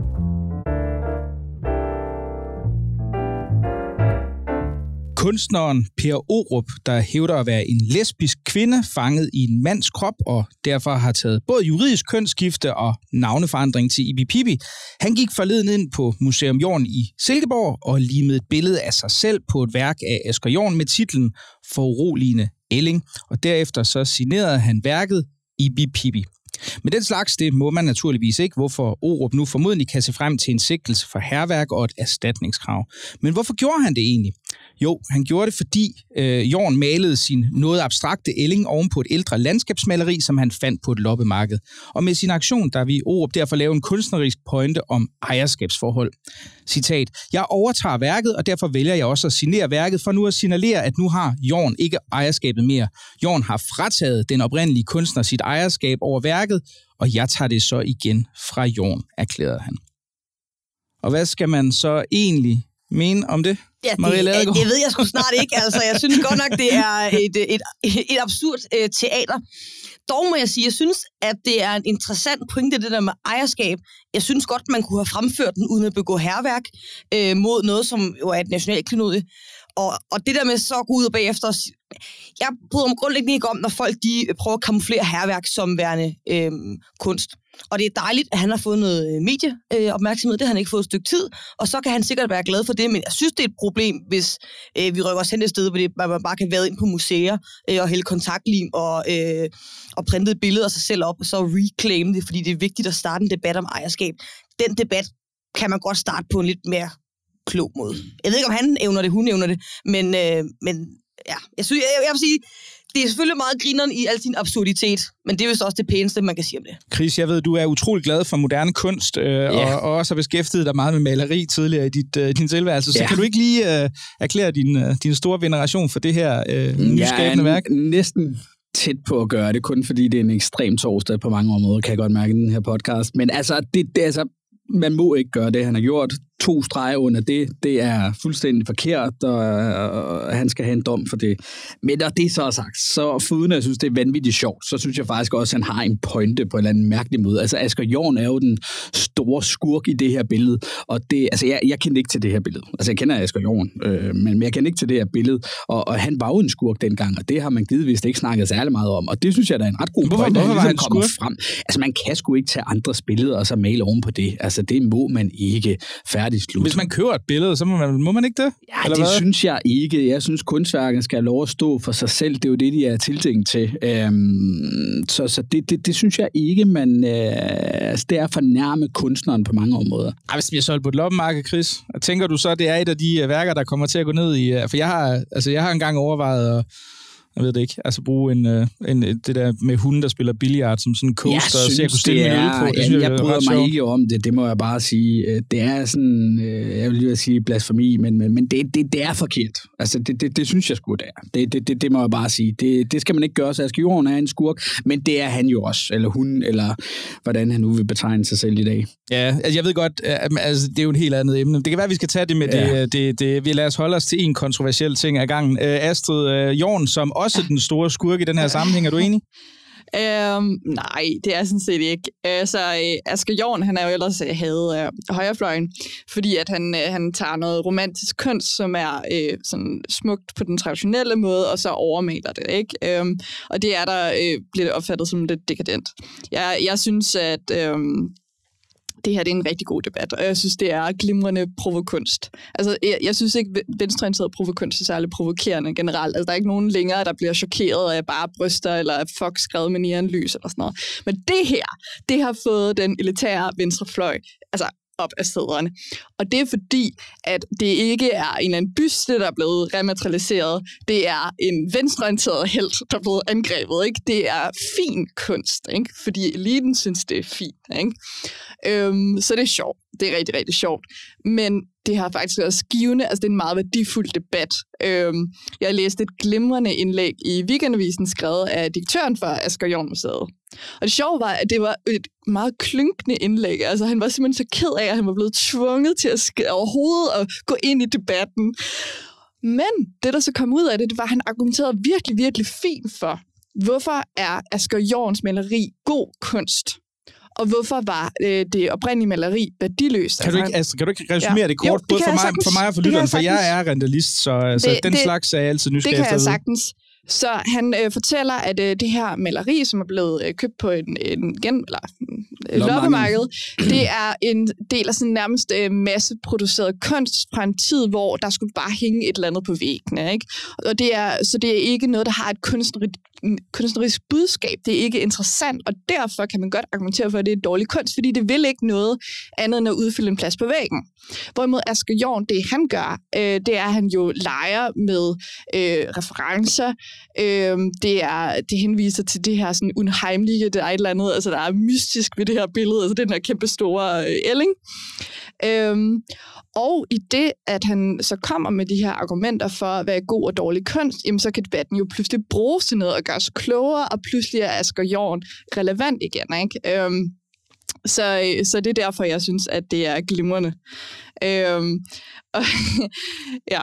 S2: Kunstneren Per Aarup, der hævder at være en lesbisk kvinde fanget i en mands krop, og derfor har taget både juridisk kønsskifte og navneforandring til Ibi Pippi. Han gik forleden ind på Museum Jorn i Silkeborg og limede et billede af sig selv på et værk af Asger Jorn med titlen Foruroligende ælling, og derefter så signerede han værket Ibi Pippi. Men den slags, det må man naturligvis ikke, hvorfor Aarup nu formodentlig kan se frem til en sigtelse for hærværk og et erstatningskrav. Men hvorfor gjorde han det egentlig? Jo, han gjorde det, fordi øh, Jorn malede sin noget abstrakte ælling oven på et ældre landskabsmaleri, som han fandt på et loppemarked. Og med sin aktion, der vil Aarup derfor lave en kunstnerisk pointe om ejerskabsforhold. Citat, jeg overtager værket, og derfor vælger jeg også at signere værket, for nu at signalere, at nu har Jorn ikke ejerskabet mere. Jorn har frataget den oprindelige kunstner sit ejerskab over værket, og jeg tager det så igen fra Jorn, erklærede han. Og hvad skal man så egentlig mene om det?
S4: Ja, det, det ved jeg sgu snart ikke. Altså, jeg synes godt nok, det er et, et, et absurd uh, teater. Dog må jeg sige, jeg synes, at det er en interessant pointe, det der med ejerskab. Jeg synes godt, man kunne have fremført den, uden at begå hærværk uh, mod noget, som jo er et nationalt klenodie. Og, og det der med så at gå ud og bagefter... Jeg bryder mig grundlæggende ikke om, når folk de prøver at kamuflere hærværk som værende øh, kunst. Og det er dejligt, at han har fået noget medieopmærksomhed. Øh, det har han ikke fået et stykke tid. Og så kan han sikkert være glad for det. Men jeg synes, det er et problem, hvis øh, vi rykker os hen et sted, hvor det, man bare kan være ind på museer øh, og hælde kontaktlim og, øh, og printe et billede af sig selv op, og så reclaim det, fordi det er vigtigt at starte en debat om ejerskab. Den debat kan man godt starte på en lidt mere klog måde. Jeg ved ikke, om han evner det, hun evner det, men, øh, men ja, jeg, synes, jeg, jeg vil sige, det er selvfølgelig meget grineren i al sin absurditet, men det er vist også det pæneste, man kan sige om det.
S2: Chris, jeg ved, du er utrolig glad for moderne kunst, øh, yeah. og, og også har beskæftiget dig meget med maleri tidligere i dit, øh, din tilværelse. Så yeah. kan du ikke lige øh, erklære din, øh, din store veneration for det her øh, nyskabende værk?
S3: Jeg er næsten tæt på at gøre det, kun fordi det er en ekstrem torsdag på mange områder, kan jeg godt mærke i den her podcast. Men altså, det, det altså, man må ikke gøre det, han har gjort. to streger under det, det er fuldstændig forkert, og, og han skal have en dom for det. Men når det så er sagt, så foruden at jeg synes, det er vanvittigt sjovt, så synes jeg faktisk også, at han har en pointe på en eller anden mærkelig måde. Altså Asger Jorn er jo den store skurk i det her billede, og det, altså jeg, jeg kender ikke til det her billede. Altså jeg kender Asger Jorn, øh, men jeg kender ikke til det her billede, og, og han var jo en skurk dengang, og det har man givetvis ikke snakket særlig meget om, og det synes jeg, der er en ret god
S2: hvorfor,
S3: pointe,
S2: hvorfor
S3: han
S2: ligesom
S3: kommer
S2: skurk?
S3: frem. Altså man kan sgu ikke tage andres billeder og så male oven på det. Altså det må man ikke. Færdig slut.
S2: Hvis man køber et billede, så må man, må man ikke det?
S3: Ja,
S2: eller
S3: det
S2: hvad?
S3: synes jeg ikke. Jeg synes, kunstværket skal have lov at stå for sig selv. Det er jo det, de er tiltænkt til. Øhm, så så det, det, det synes jeg ikke, man... Øh, altså, det er at fornærme kunstneren på mange områder.
S2: Ej, hvis vi har solgt på et loppemarked, Chris, tænker du så, det er et af de værker, der kommer til at gå ned i... For jeg har, altså, jeg har engang overvejet at... Jeg ved det ikke. Altså bruge en, en, det der med hunde, der spiller billiard som sådan en coaster,
S3: jeg synes,
S2: så jeg kunne stille
S3: det
S2: min
S3: er,
S2: øl på. Det
S3: jeg,
S2: synes,
S3: jeg, jeg bryder mig
S2: sjovt.
S3: ikke om det, det må jeg bare sige. Det er sådan, jeg vil lige sige blasfemi, men, men, men det, det, det er forkert. Altså det, det, det synes jeg sgu, det er. Det, det, det, det må jeg bare sige. Det, det skal man ikke gøre, så Asger Jorn er en skurk, men det er han jo også, eller hun, eller hvordan han nu vil betegne sig selv i dag.
S2: Ja, altså jeg ved godt, altså det er jo et helt andet emne. Det kan være, at vi skal tage det med ja. det, det, det. Vi lader os holde os til en kontroversiel ting ad gangen. Astrid Jorn, som også den store skurk i den her sammenhæng. Er du enig?
S5: Øhm, nej, det er sådan set ikke. Altså, Asger Jorn, han er jo ellers hadet af højrefløjen, fordi at han, han tager noget romantisk kunst, som er øh, sådan smukt på den traditionelle måde, og så overmaler det, ikke? Øhm, og det er der, øh, bliver det opfattet som lidt dekadent. Jeg, jeg synes, at... Øh, det her det er en rigtig god debat, og jeg synes, det er glimrende provokunst. Altså, jeg, jeg synes ikke, venstreorienteret provokunst er særlig provokerende generelt. Altså, der er ikke nogen længere, der bliver chokeret af bare bryster, eller af fuck skrevet med neonlys, eller sådan noget. Men det her, det har fået den elitære venstrefløj, altså op af sæderne. Og det er fordi, at det ikke er en eller anden byste, der er blevet rematerialiseret. Det er en venstreorienteret helt, der er blevet angrebet. Ikke? Det er fin kunst, ikke? Fordi eliten synes, det er fint. Ikke? Øhm, så det er sjovt. Det er rigtig, rigtig sjovt. Men det har faktisk også givende, altså det er en meget værdifuld debat. Øhm, jeg læste et glimrende indlæg i Weekendavisen, skrevet af direktøren for Asger Jorn Museet. Og det sjove var, at det var et meget klynkende indlæg. Altså han var simpelthen så ked af, at han var blevet tvunget til at sk- overhovedet at gå ind i debatten. Men det, der så kom ud af det, det var, at han argumenterede virkelig, virkelig fint for, hvorfor er Asger Jorns maleri god kunst? Og hvorfor var øh, det oprindelige maleri værdiløst?
S2: Kan du ikke, altså, kan du ikke resumere ja. det kort, jo, det både for mig, sagtens, for mig og for lytteren, for jeg er rentalist, så altså, det, den det, slags er jeg altid nysgerrig.
S5: Det kan jeg sagtens. Så han øh, fortæller, at øh, det her maleri, som er blevet øh, købt på en, en gen, eller, øh, loppemarked, det er en del af sådan nærmest øh, masseproduceret kunst fra en tid, hvor der skulle bare hænge et eller andet på væggene. Ikke? Og det er, så det er ikke noget, der har et kunstnerisk, kunstnerisk budskab. Det er ikke interessant, og derfor kan man godt argumentere for, at det er dårlig kunst, fordi det vil ikke noget andet end at udfylde en plads på væggen. Hvorimod Asger Jorn, det han gør, øh, det er, at han jo leger med øh, referencer. Øh, det, er, det henviser til det her sådan unheimlige, det er et eller andet, altså der er mystisk ved det her billede, altså den her kæmpe store øh, ælling. Øh, og i det, at han så kommer med de her argumenter for, hvad er god og dårlig kunst, jamen så kan debatten jo pludselig bruges til noget og gøre sig klogere, og pludselig er Asger Jorn relevant igen, ikke? Øh, Så, så det er derfor, jeg synes, at det er glimrende. Øhm, og, ja.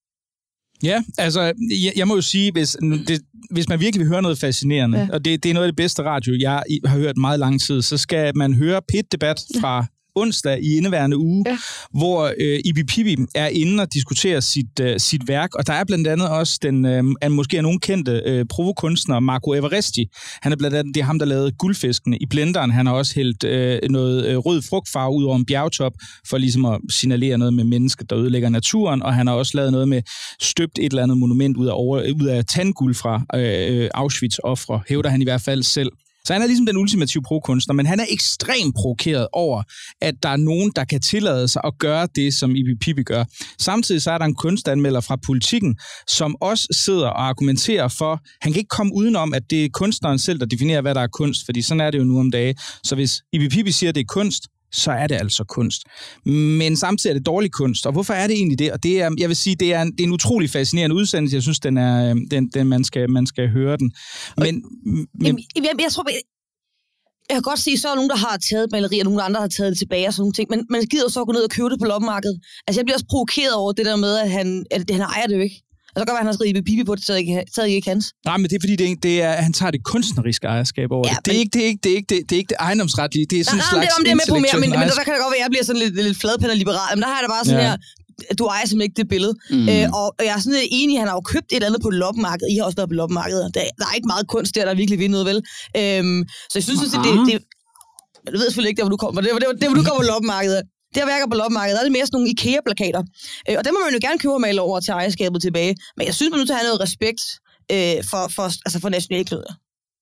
S2: Ja, altså, jeg, jeg må jo sige, hvis, det, hvis man virkelig vil høre noget fascinerende, ja. og det, det er noget af det bedste radio, jeg har hørt meget lang tid, så skal man høre P et-debat fra onsdag i indeværende uge, ja. hvor øh, Ibi Pippi er inde og diskuterer sit, øh, sit værk, og der er blandt andet også den, øh, måske er nogen kendte øh, provokunstner, Marco Everesti. Han er blandt andet, det er ham, der lavede Guldfiskene i blenderen. Han har også hældt øh, noget øh, rød frugtfarve ud over en bjergtop, for ligesom at signalere noget med mennesker, der ødelægger naturen, og han har også lavet noget med støbt et eller andet monument ud af, over, ud af tandguld fra øh, Auschwitz-ofre, hævder han i hvert fald selv. Så han er ligesom den ultimative prokunstner, men han er ekstremt provokeret over, at der er nogen, der kan tillade sig at gøre det, som Ibi Pippi gør. Samtidig så er der en kunstanmelder fra Politikken, som også sidder og argumenterer for, han kan ikke komme udenom, at det er kunstneren selv, der definerer, hvad der er kunst, fordi sådan er det jo nu om dagen. Så hvis Ibi Pippi siger, at det er kunst, så er det altså kunst. Men samtidig er det dårlig kunst. Og hvorfor er det egentlig det? Og det er, jeg vil sige, det er en, det er en utrolig fascinerende udsendelse. Jeg synes, den er, den, den, man, skal, man skal høre den. Men,
S4: men... Jamen, jeg, jeg tror, Jeg kan godt se, så er nogen, der har taget malerier, og nogle andre har taget det tilbage og sådan nogle ting, men man gider så gå ned og købe det på loppemarkedet. Altså, jeg bliver også provokeret over det der med, at han, at han ejer det jo ikke. Og så kan være, at han har skrevet pipi på det, så ikke, så ikke hans.
S2: Nej, men det er fordi, det er, det er, han tager det kunstneriske ejerskab over ja, det. Det er, men... ikke, det, er ikke, det, er ikke, det, det er ikke det ejendomsretlige, det er sådan en slags
S4: intellektuel. Det er med på mere, men, men så kan det godt være, at jeg bliver sådan lidt, lidt fladpænder liberal. Men der har jeg da bare sådan ja. her, du ejer simpelthen ikke det billede. Mm. Øh, og jeg er sådan lidt enig, han har jo købt et eller andet på loppemarkedet. I har også været på loppemarkedet. Der, der er ikke meget kunst der, der virkelig vil noget, vel? Øhm, så jeg synes, at det, det, du ved selvfølgelig ikke, der hvor du kommer. Det, det, det hvor du kommer på loppemarkedet. Det her værker på loppemarkedet, der er det mere sådan nogle IKEA-plakater. Øh, og dem må man jo gerne købe og male over til ejerskabet tilbage. Men jeg synes, man er nødt til at have noget respekt øh, for, for, altså for nationalklæder.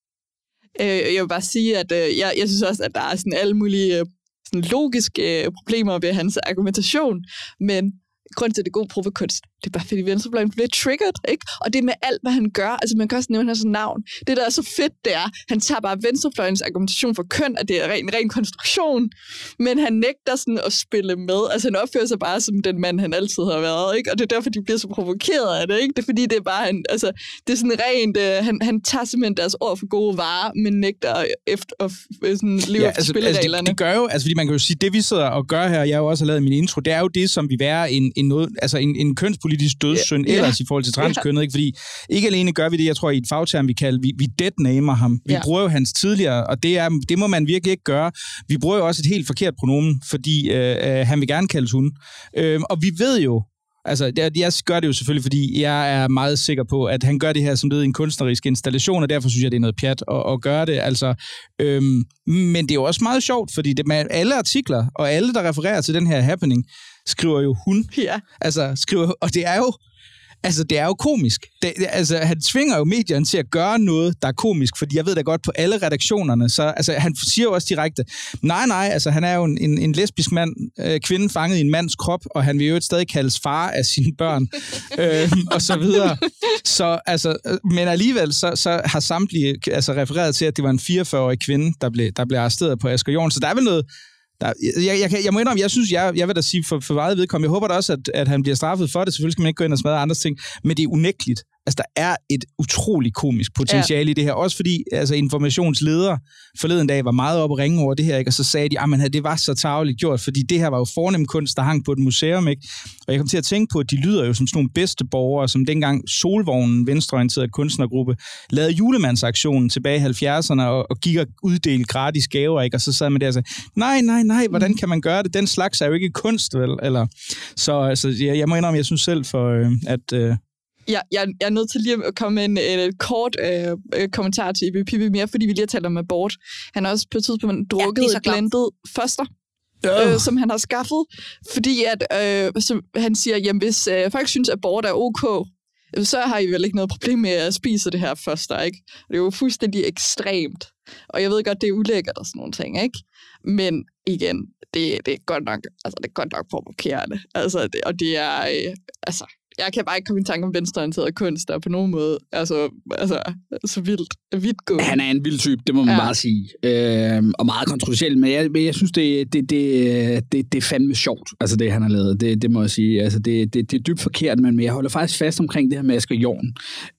S5: Øh, jeg vil bare sige, at øh, jeg, jeg synes også, at der er sådan alle mulige øh, sådan logiske øh, problemer ved hans argumentation. Men grunden til, at det er god provokunst, det er bare fordi venstrefløjen bliver triggered, ikke? Og det er med alt, hvad han gør. Altså, man kan også nævne hans navn. Det, der er så fedt, det er, han tager bare venstrefløjens argumentation for køn, at det er en ren konstruktion, men han nægter sådan at spille med. Altså, han opfører sig bare som den mand, han altid har været, ikke? Og det er derfor, de bliver så provokeret af det, ikke? Det er fordi, det er bare, han, altså, det er sådan rent, øh, han, han tager simpelthen deres ord for gode varer, men nægter efter at sådan, leve ja, efter altså, spillereglerne. Altså, det, det gør jo, altså, fordi man kan jo sige, det vi sidder og gør her, jeg har jo også lavet min intro, det er jo det, som vi være en, en, noget, altså en, en kønspolitisk dødssynd yeah. ellers yeah. i forhold til transkønnet, ikke? Fordi ikke alene gør vi det, jeg tror i et fagterm, vi kalder, vi, vi deadnamer ham. Vi yeah. bruger jo hans tidligere, og det, er, det må man virkelig ikke gøre. Vi bruger jo også et helt forkert pronomen, fordi øh, øh, han vil gerne kaldes hun. Øh, og vi ved jo, altså jeg, jeg gør det jo selvfølgelig, fordi jeg er meget sikker på, at han gør det her som led i en kunstnerisk installation, og derfor synes jeg, det er noget pjat at, at gøre det. Altså, øhm, men det er jo også meget sjovt, fordi det med alle artikler, og alle, der refererer til den her happening, skriver jo hun. Ja.
S2: Altså, skriver, og det er jo, altså, det er jo komisk. Det, altså, han tvinger jo medierne til at gøre noget, der er komisk, fordi jeg ved da godt, på alle redaktionerne, så altså, han siger jo også direkte, nej, nej, altså, han er jo en, en, en lesbisk mand, øh, kvinde fanget i en mands krop, og han vil jo et stadig kaldes far af sine børn, øh, og så videre. Så, altså, men alligevel, så, så har samtlige altså, refereret til, at det var en fireogfyrre-årig kvinde, der blev, der blev arresteret på Asger Jorn, så der er vel noget. Der, jeg, jeg, jeg må indrømme, jeg synes, jeg, jeg vil da sige for, for meget vedkommende, jeg håber da også, at, at han bliver straffet for det. Selvfølgelig skal man ikke gå ind og smadre andre ting, men det er unægteligt. Altså, der er et utroligt komisk potentiale ja. i det her. Også fordi altså, informationsledere forleden dag var meget oppe at ringe over det her, ikke? Og så sagde de, at det var så tarveligt gjort, fordi det her var jo fornem kunst, der hang på et museum. Ikke? Og jeg kom til at tænke på, at de lyder jo som sådan nogle bedste borgere, som dengang Solvognen, venstreorienteret kunstnergruppe, lavede julemandsaktionen tilbage i halvfjerdserne og, og gik og uddelte gratis gaver. Ikke? Og så sad man der og sagde, nej, nej, nej, hvordan kan man gøre det? Den slags er jo ikke kunst, vel? Eller, så altså, jeg, jeg må indrømme, jeg synes selv, for øh, at... Øh,
S5: Ja, jeg, jeg er nødt til lige at komme med en, en, en kort øh, kommentar til Ibi Pippi mere, fordi vi lige har talt om abort. Han har også på et tidspunkt drukket ja, et blandet foster, øh. Øh, som han har skaffet, fordi at, øh, så han siger, jamen hvis øh, folk synes, at abort er ok, så har I vel ikke noget problem med at spise det her foster, ikke? Det er jo fuldstændig ekstremt, og jeg ved godt, det er ulækkert og sådan nogle ting, ikke? Men igen, det, det er godt nok, altså det er godt nok provokerende, altså, det, og det er, øh, altså... Jeg kan bare ikke komme i tanke om venstreorienteret kunst, der på nogen måde altså, altså, så vildt, vidtgående.
S3: Han er en vild type, det må man ja. bare sige. Øh, og meget kontroversiel, men jeg, men jeg synes, det, det, det, det, det er fandme sjovt, altså det, han har lavet. Det, det må jeg sige. Altså, det, det, det er dybt forkert, men jeg holder faktisk fast omkring det her med Asger Jorn.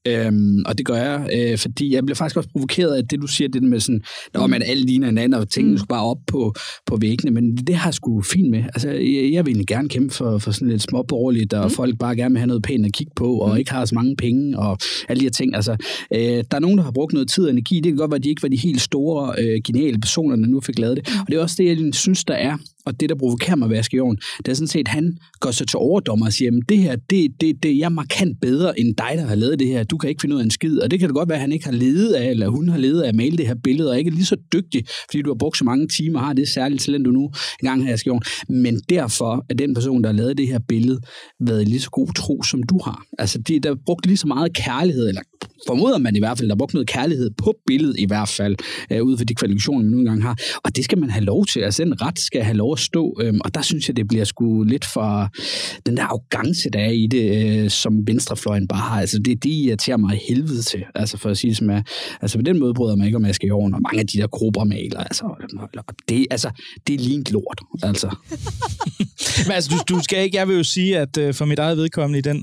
S3: Øh, og det gør jeg, øh, fordi jeg bliver faktisk også provokeret af det, du siger, det med sådan, når man alle ligner hinanden, og tingene skulle bare op på, på væggene, men det har jeg sgu fint med. Altså, jeg, jeg vil egentlig gerne kæmpe for, for sådan lidt småborgerligt, og mm. folk bare gerne vil have noget pænt at kigge på, og ikke har så mange penge, og alle de her ting. Altså, øh, der er nogen, der har brugt noget tid og energi. Det kan godt være, at de ikke var de helt store, øh, geniale personer, der nu fik lavet det. Og det er også det, jeg synes, der er, og det, der provokerer mig ved Asger Jorn, det er sådan set, at han går så til overdommer og siger, at det her, det, det, det, jeg er markant bedre end dig, der har lavet det her. Du kan ikke finde ud af en skid. Og det kan det godt være, at han ikke har ledet af, eller hun har ledet af at male det her billede, og ikke er lige så dygtig, fordi du har brugt så mange timer, har det særligt talent, du nu engang har, Asger Jorn. Men derfor er den person, der har lavet det her billede, været lige så god tro, som du har. Altså, de, der er brugt lige så meget kærlighed, eller formoder man i hvert fald, der er brugt noget kærlighed på billedet i hvert fald, øh, ud fra de kvalifikationer, man nu engang har. Og det skal man have lov til. Altså, den ret skal have lov at stå. Øhm, og der synes jeg, det bliver sgu lidt for den der arrogance, der er i det, øh, som venstrefløjen bare har. Altså, det, det irriterer mig helvede til. Altså, for at sige det som er. Altså, på den måde bryder man ikke om Asger Jorn, og mange af de der grupper maler. Altså, det, altså, det er lige en lort. Altså.
S2: Men altså, du, du skal ikke, jeg vil jo sige, at uh, for mit eget vedkommende i den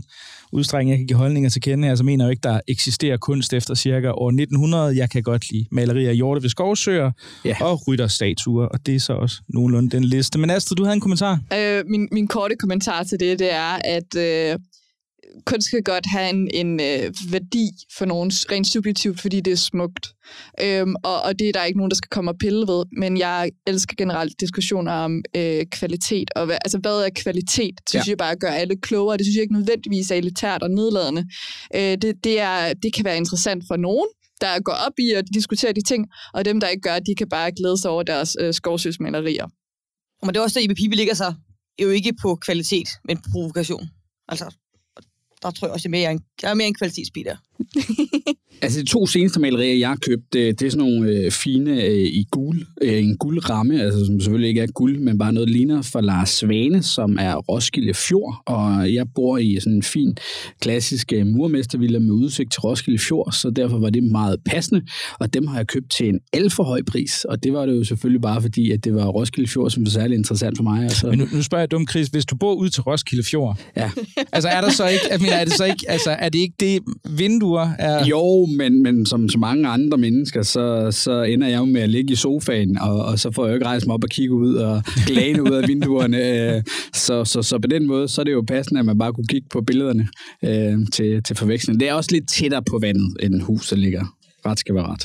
S2: udstrækning, jeg kan give holdninger til kende, altså mener jeg jo ikke, der eksisterer kunst efter cirka år nitten hundrede. Jeg kan godt lide malerier af hjorte ved skovsøer ja. og rytterstatuer, og det er så også nogenlunde den liste. Men Astrid, du havde en kommentar?
S5: Øh, min, min korte kommentar til det, det er, at øh, kunst skal godt have en, en øh, værdi for nogen rent subjektivt, fordi det er smukt. Øhm, og, og det er der ikke nogen, der skal komme og pille ved. Men jeg elsker generelt diskussioner om øh, kvalitet. Og hvad, altså, hvad er kvalitet? Det synes ja. jeg bare gør alle klogere. Det synes jeg ikke nødvendigvis er elitært og nedladende. Øh, det, det, er, det kan være interessant for nogen, der går op i at diskutere de ting, og dem, der ikke gør, de kan bare glæde sig over deres øh, skovsøsmalerier.
S4: Men det er også der, I B P ligger sig jo ikke på kvalitet, men på provokation. Altså, der tror jeg også, at jeg er mere en kvalitetsbil der.
S3: Altså, de to seneste malerier, jeg har købt, det, det er sådan nogle øh, fine øh, i guld, øh, en guldramme, altså som selvfølgelig ikke er guld, men bare noget ligner for Lars Svane, som er Roskilde Fjord, og jeg bor i sådan en fin, klassisk øh, murmestervilla med udsigt til Roskilde Fjord, så derfor var det meget passende, og dem har jeg købt til en alt for høj pris, og det var det jo selvfølgelig bare fordi, at det var Roskilde Fjord, som var særlig interessant for mig. Altså.
S2: Men nu, nu spørger jeg dumt, Chris, hvis du bor ud til Roskilde Fjord,
S3: ja.
S2: altså er der så ikke, jeg mener, er det så ikke, altså er det ikke det vinduer er...
S3: Jo, men, men som så mange andre mennesker, så, så ender jeg jo med at ligge i sofaen, og, og så får jeg jo ikke rejse mig op og kigge ud og glane ud af vinduerne. Så, så, så på den måde, så er det jo passende, at man bare kunne kigge på billederne øh, til, til forveksling. Det er også lidt tættere på vandet, end huset ligger. Ret skal være ret.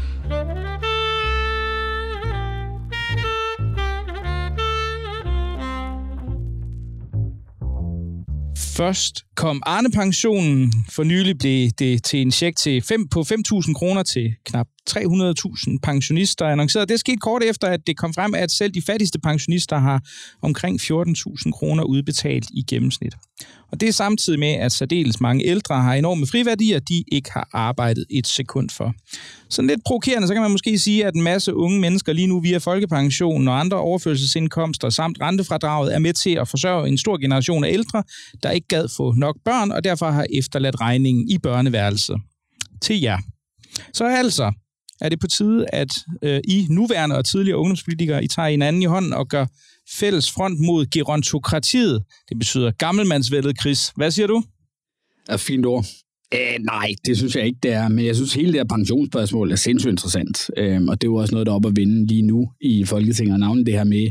S2: Først kom Arne-pensionen. For nylig blev det til en check til fem, på fem tusind kroner til knap tre hundrede tusind pensionister annonceret. Det skete kort efter, at det kom frem, at selv de fattigste pensionister har omkring fjorten tusind kroner udbetalt i gennemsnit. Og det er samtidig med, at særdeles mange ældre har enorme friværdier, de ikke har arbejdet et sekund for. Sådan lidt provokerende, så kan man måske sige, at en masse unge mennesker lige nu via folkepensionen og andre overførselsindkomster samt rentefradraget er med til at forsørge en stor generation af ældre, der ikke gad få nok børn, og derfor har efterladt regningen i børneværelset til jer. Så altså er det på tide, at øh, I nuværende og tidligere ungdomspolitikere, I tager hinanden i hånden og gør fælles front mod gerontokratiet. Det betyder gammelmandsvældet, Chris. Hvad siger du?
S3: Det er et fint ord. Æh, nej, det synes jeg ikke, det er. Men jeg synes, hele det her pensionsspørgsmål er sindssygt interessant. Øhm, og det er jo også noget, der er op at vinde lige nu i Folketinget. Og navnet det her med,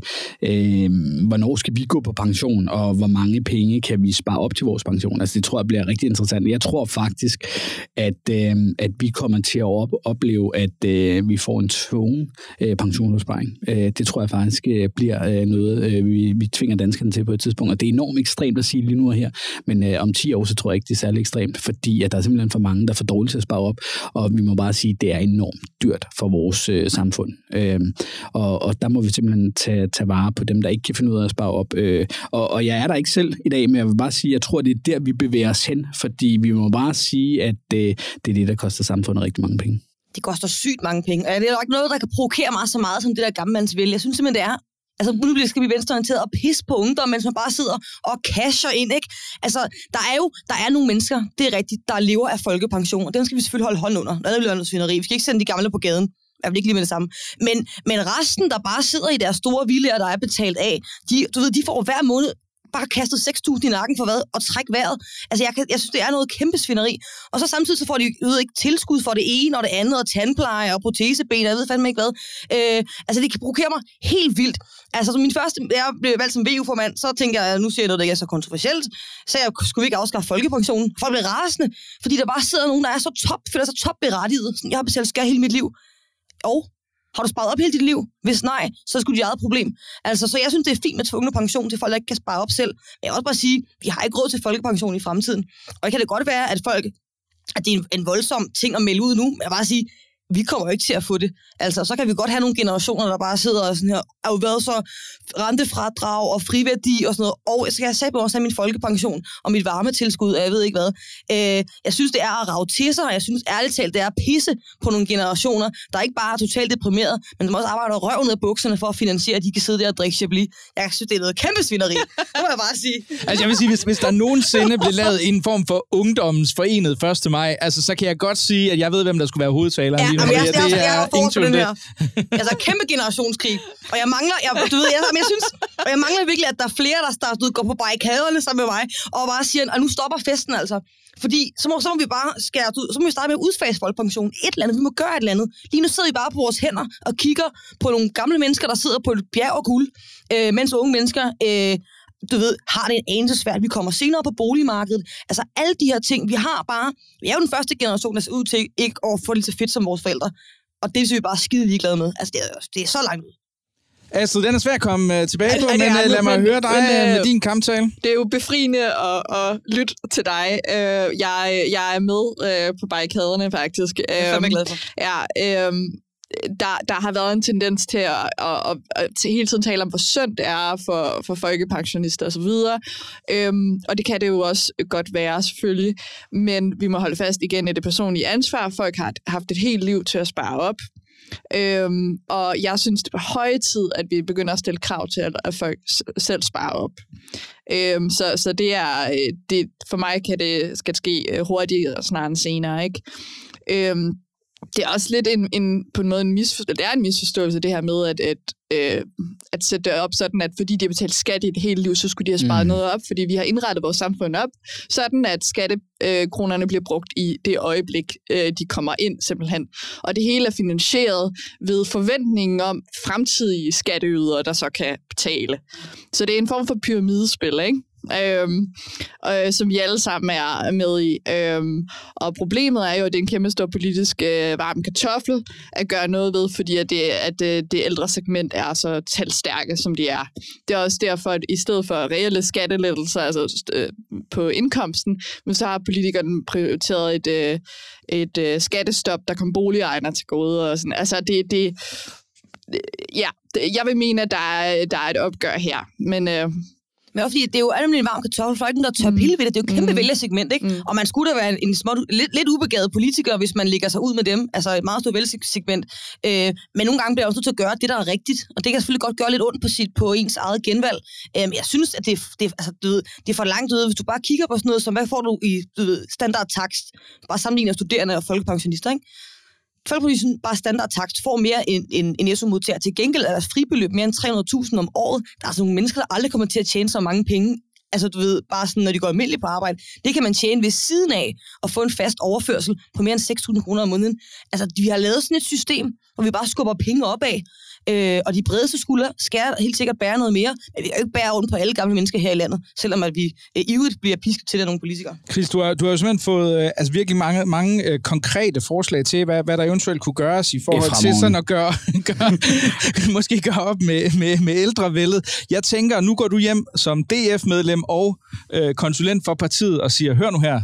S3: øhm, hvornår skal vi gå på pension, og hvor mange penge kan vi spare op til vores pension. Altså det tror jeg bliver rigtig interessant. Jeg tror faktisk, at, øhm, at vi kommer til at op- opleve, at øh, vi får en tvungen øh, pensionsopsparing. Øh, det tror jeg faktisk øh, bliver øh, noget, øh, vi, vi tvinger danskerne til på et tidspunkt. Og det er enormt ekstremt at sige lige nu og her. Men øh, om ti år, så tror jeg ikke, det er særlig ekstremt, fordi at der er simpelthen for mange, der er for dårlige til at spare op, og vi må bare sige, at det er enormt dyrt for vores øh, samfund. Øh, og, og der må vi simpelthen tage, tage vare på dem, der ikke kan finde ud af at spare op. Øh, og, og jeg er der ikke selv i dag, men jeg vil bare sige, at jeg tror, det er der, vi bevæger os hen, fordi vi må bare sige, at øh, det er det, der koster samfundet rigtig mange penge.
S4: Det koster sygt mange penge, og det er jo ikke noget, der kan provokere mig så meget som det der gammelmandsvælde. Jeg synes simpelthen, det er altså, nu skal vi venstreorienteret og pisse på ungdom, mens man bare sidder og casher ind, ikke? Altså, der er jo der er nogle mennesker, det er rigtigt, der lever af folkepension, og dem skal vi selvfølgelig holde hånden under. Der er noget svineri. Vi skal ikke sende de gamle på gaden. Jeg vil ikke lige med det samme. Men, men resten, der bare sidder i deres store villaer, der er betalt af, de, du ved, de får hver måned bare kastet seks tusind i nakken for hvad? Og træk vejret. Altså, jeg, kan, jeg synes, det er noget kæmpe svineri. Og så samtidig så får de jo ikke tilskud for det ene og det andet, og tandpleje og proteseben, og jeg ved fandme ikke hvad. Øh, altså, det kan provokere mig helt vildt. Altså, som min første, jeg blev valgt som V U-formand, så tænker jeg, nu siger jeg noget, der ikke er så kontroversielt, så jeg skulle vi ikke afskaffe folkepensionen. Folk bliver rasende, fordi der bare sidder nogen, der er så top, føler sig topberettiget. Jeg har betalt skat hele mit liv. Og har du sparet op hele dit liv? Hvis nej, så er det sgu dit eget problem. Altså, så jeg synes, det er fint med tvungne pension til folk, der ikke kan spare op selv. Men jeg vil også bare sige, vi har ikke råd til folkepension i fremtiden. Og det kan det godt være, at folk, at det er en voldsom ting at melde ud nu. Men jeg vil bare sige, vi kommer jo ikke til at få det. Altså, så kan vi godt have nogle generationer, der bare sidder og sådan her, er jo været så rentefradrag og friværdi og sådan noget. Og så kan jeg sige også have min folkepension og mit varmetilskud, og jeg ved ikke hvad. Øh, jeg synes, det er at rage til sig, og jeg synes ærligt talt, det er at pisse på nogle generationer, der ikke bare er totalt deprimeret, men som også arbejder røv ned af bukserne for at finansiere, at de kan sidde der og drikke Chablis. Jeg synes, det er noget kæmpe svineri. Det må jeg bare sige.
S2: Altså, jeg vil sige, hvis, hvis der nogensinde blev lavet en form for ungdommens forenet første maj, altså, så kan jeg godt sige, at jeg ved, hvem der skulle være hovedtaleren. Ja. nu.
S4: Jamen, jeg,
S2: Maria.
S4: jeg, jeg,
S2: Det
S4: jeg, jeg
S2: er
S4: har forrest på
S2: ingen
S4: den
S2: tvivl om
S4: her. Altså, kæmpe generationskrig. Og jeg mangler, jeg, du ved, jeg, men jeg synes, og jeg mangler virkelig, at der er flere, der starter ud, går på barrikaderne sammen med mig, og bare siger, at nu stopper festen altså. Fordi så må, så må vi bare skære ud, så må vi starte med at udfase folkepension. Et eller andet, vi må gøre et eller andet. Lige nu sidder vi bare på vores hænder og kigger på nogle gamle mennesker, der sidder på et bjerg og guld, øh, mens unge mennesker, øh, du ved, har det en anelse svært. Vi kommer senere på boligmarkedet. Altså alle de her ting, vi har bare, vi er jo den første generation, der ser ud til ikke at få det så fedt som vores forældre. Og det er vi bare skide ligeglade med. Altså det er, det er så langt ud.
S2: Astrid, den er svær at komme uh, tilbage på,
S5: Ej,
S2: men uh, lad mig
S5: men,
S2: høre dig
S5: men,
S2: uh, med din kamptale.
S5: Det er jo befriende at, at lytte til dig. Uh, jeg, jeg er med uh, på barrikaderne, faktisk.
S4: Det er jeg glad for.
S5: Ja, um, der, der har været en tendens til at, at, at, at til hele tiden tale om, hvor synd det er for, for folkepensionister osv. Um, og det kan det jo også godt være, selvfølgelig. Men vi må holde fast igen i det personlige ansvar. Folk har haft et helt liv til at spare op. Øhm, og jeg synes, det er på høje tid, at vi begynder at stille krav til, at folk selv sparer op. Øhm, så, så det er, det, for mig kan det, skal det ske hurtigere snarere end senere, ikke? Øhm, det er også lidt en, en, på en måde en misforståelse, det er en misforståelse, det her med, at, at, øh, at sætte det op sådan, at fordi de har betalt skat i det hele liv, så skulle de have sparet mm. noget op, fordi vi har indrettet vores samfund op, sådan at skattekronerne øh, bliver brugt i det øjeblik, øh, de kommer ind simpelthen. Og det hele er finansieret ved forventningen om fremtidige skatteydere, der så kan betale. Så det er en form for pyramidespil, ikke? Øhm, øh, som vi alle sammen er med i. Øhm, og problemet er jo, at det er en kæmpe stor politisk øh, varm kartoffel at gøre noget ved, fordi at det, at det, det ældre segment er så talstærke, som de er. Det er også derfor, at i stedet for reelle skattelettelser altså, øh, på indkomsten, men så har politikerne prioriteret et, øh, et øh, skattestop, der kommer boligejere til gode. Og sådan. Altså, det, det, ja, det, jeg vil mene, at der er, der er et opgør her, men... Øh,
S4: Men også fordi, det er jo almindelig en varm kartoffel, for ikke der tør pille ved det. Det er jo et kæmpe mm. vælgersegment, ikke? Mm. Og man skulle da være en, en småt, lidt, lidt ubegavet politiker, hvis man lægger sig ud med dem. Altså et meget stort vælgersegment. Øh, men nogle gange bliver jeg også nødt til at gøre det, der er rigtigt. Og det kan selvfølgelig godt gøre lidt ondt på, sit, på ens eget genvalg. Øh, jeg synes, at det, det, altså, du ved, det er for langt ud. Hvis du bare kigger på sådan noget, som hvad får du i du ved, standardtakst? Bare sammenligner studerende og folkepensionister, ikke? Folkepensionen, bare standardtakst, får mere end en, en S U-modtager. Til gengæld er deres fribeløb mere end tre hundrede tusind om året. Der er altså nogle mennesker, der aldrig kommer til at tjene så mange penge. Altså, du ved, bare sådan, når de går almindeligt på arbejde. Det kan man tjene ved siden af at få en fast overførsel på mere end seks tusind kroner om måneden. Altså, vi har lavet sådan et system, hvor vi bare skubber penge opad. Øh, og de bredeste skuldre skal helt sikkert bære noget mere, men vi kan jo ikke bære rundt på alle gamle mennesker her i landet, selvom at vi øh, ivrigt bliver pisket til af nogle politikere.
S2: Chris, du har, du har jo simpelthen fået øh, altså virkelig mange, mange øh, konkrete forslag til, hvad, hvad der eventuelt kunne gøres i forhold til sådan at gøre, gøre måske gøre op med, med, med ældrevældet. Jeg tænker, nu går du hjem som D F-medlem og øh, konsulent for partiet og siger, hør nu her.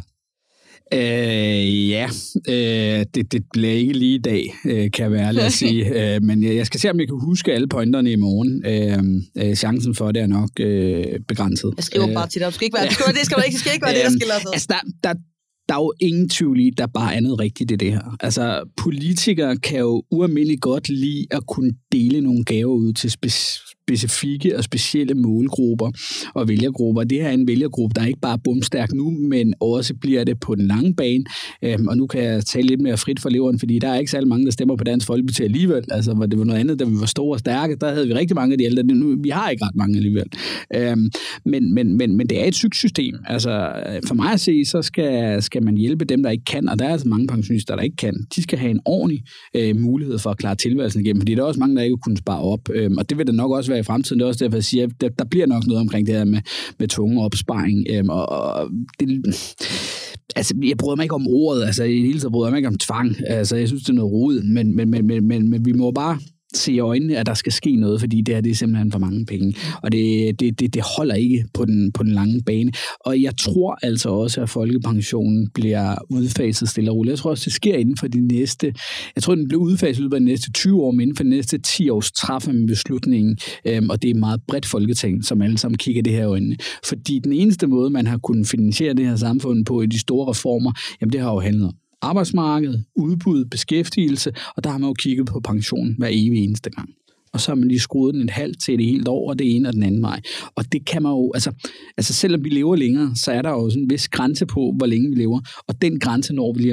S3: Øh, ja, øh, det, det bliver ikke lige i dag, øh, kan jeg være ærlig at sige. Øh, men jeg skal se, om jeg kan huske alle pointerne i morgen. Øh, øh, chancen for det er nok øh, begrænset.
S4: Jeg skriver bare til dig. Det skal ikke være det, skal, det, skal, det skal ikke være det, der skiller os.
S3: Altså, der, der, der er jo ingen tvivl i, der bare er noget rigtigt i det her. Altså, politikere kan jo ualmindeligt godt lide at kunne dele nogle gaver ud til spes- specifikke og specielle målgrupper og vælgergrupper. Det her er en vælgergruppe, der ikke bare er bumstærk nu, men også bliver det på den lange bane. Øhm, og nu kan jeg tale lidt mere frit for leveren, fordi der er ikke særlig mange, der stemmer på Dansk Folkeparti alligevel. Altså, hvor det var noget andet, da vi var store og stærke, der havde vi rigtig mange af de ældre. Nu, vi har ikke ret mange alligevel. Øhm, men, men, men, men det er et sygt system. Altså, for mig at se, så skal, skal man hjælpe dem, der ikke kan, og der er altså mange pensionister, der ikke kan. De skal have en ordentlig øh, mulighed for at klare tilværelsen igennem, fordi der er også mange, der ikke kunne spare op. Øhm, og det vil der nok også være i fremtiden. Det er også derfor, jeg siger, at der, der bliver nok noget omkring det her med, med tunge opsparing. Øhm, og, og det, altså, jeg bryder mig ikke om ordet. Altså, i hele taget bryder jeg mig ikke om tvang. Altså, jeg synes, det er noget rod. Men, men, men, men, men, men vi må bare se i øjnene, at der skal ske noget, fordi det her, det er simpelthen for mange penge. Og det, det, det, det holder ikke på den, på den lange bane. Og jeg tror altså også, at folkepensionen bliver udfaset stille og roligt. Jeg tror også, det sker inden for de næste, jeg tror, den bliver udfaset ud på de næste tyve år, men inden for de næste ti års træffer med beslutningen. Øhm, og det er meget bredt folketing, som alle sammen kigger det her i øjnene. Fordi den eneste måde, man har kunnet finansiere det her samfund på i de store reformer, jamen det har jo handlet om arbejdsmarked, udbud, beskæftigelse, og der har man jo kigget på pension hver evig eneste gang. Og så har man lige skruet den et halvt til det helt over, det ene og den anden vej. Og det kan man jo, altså, altså selvom vi lever længere, så er der jo sådan en vis grænse på, hvor længe vi lever, og den grænse når vi lige om lidt.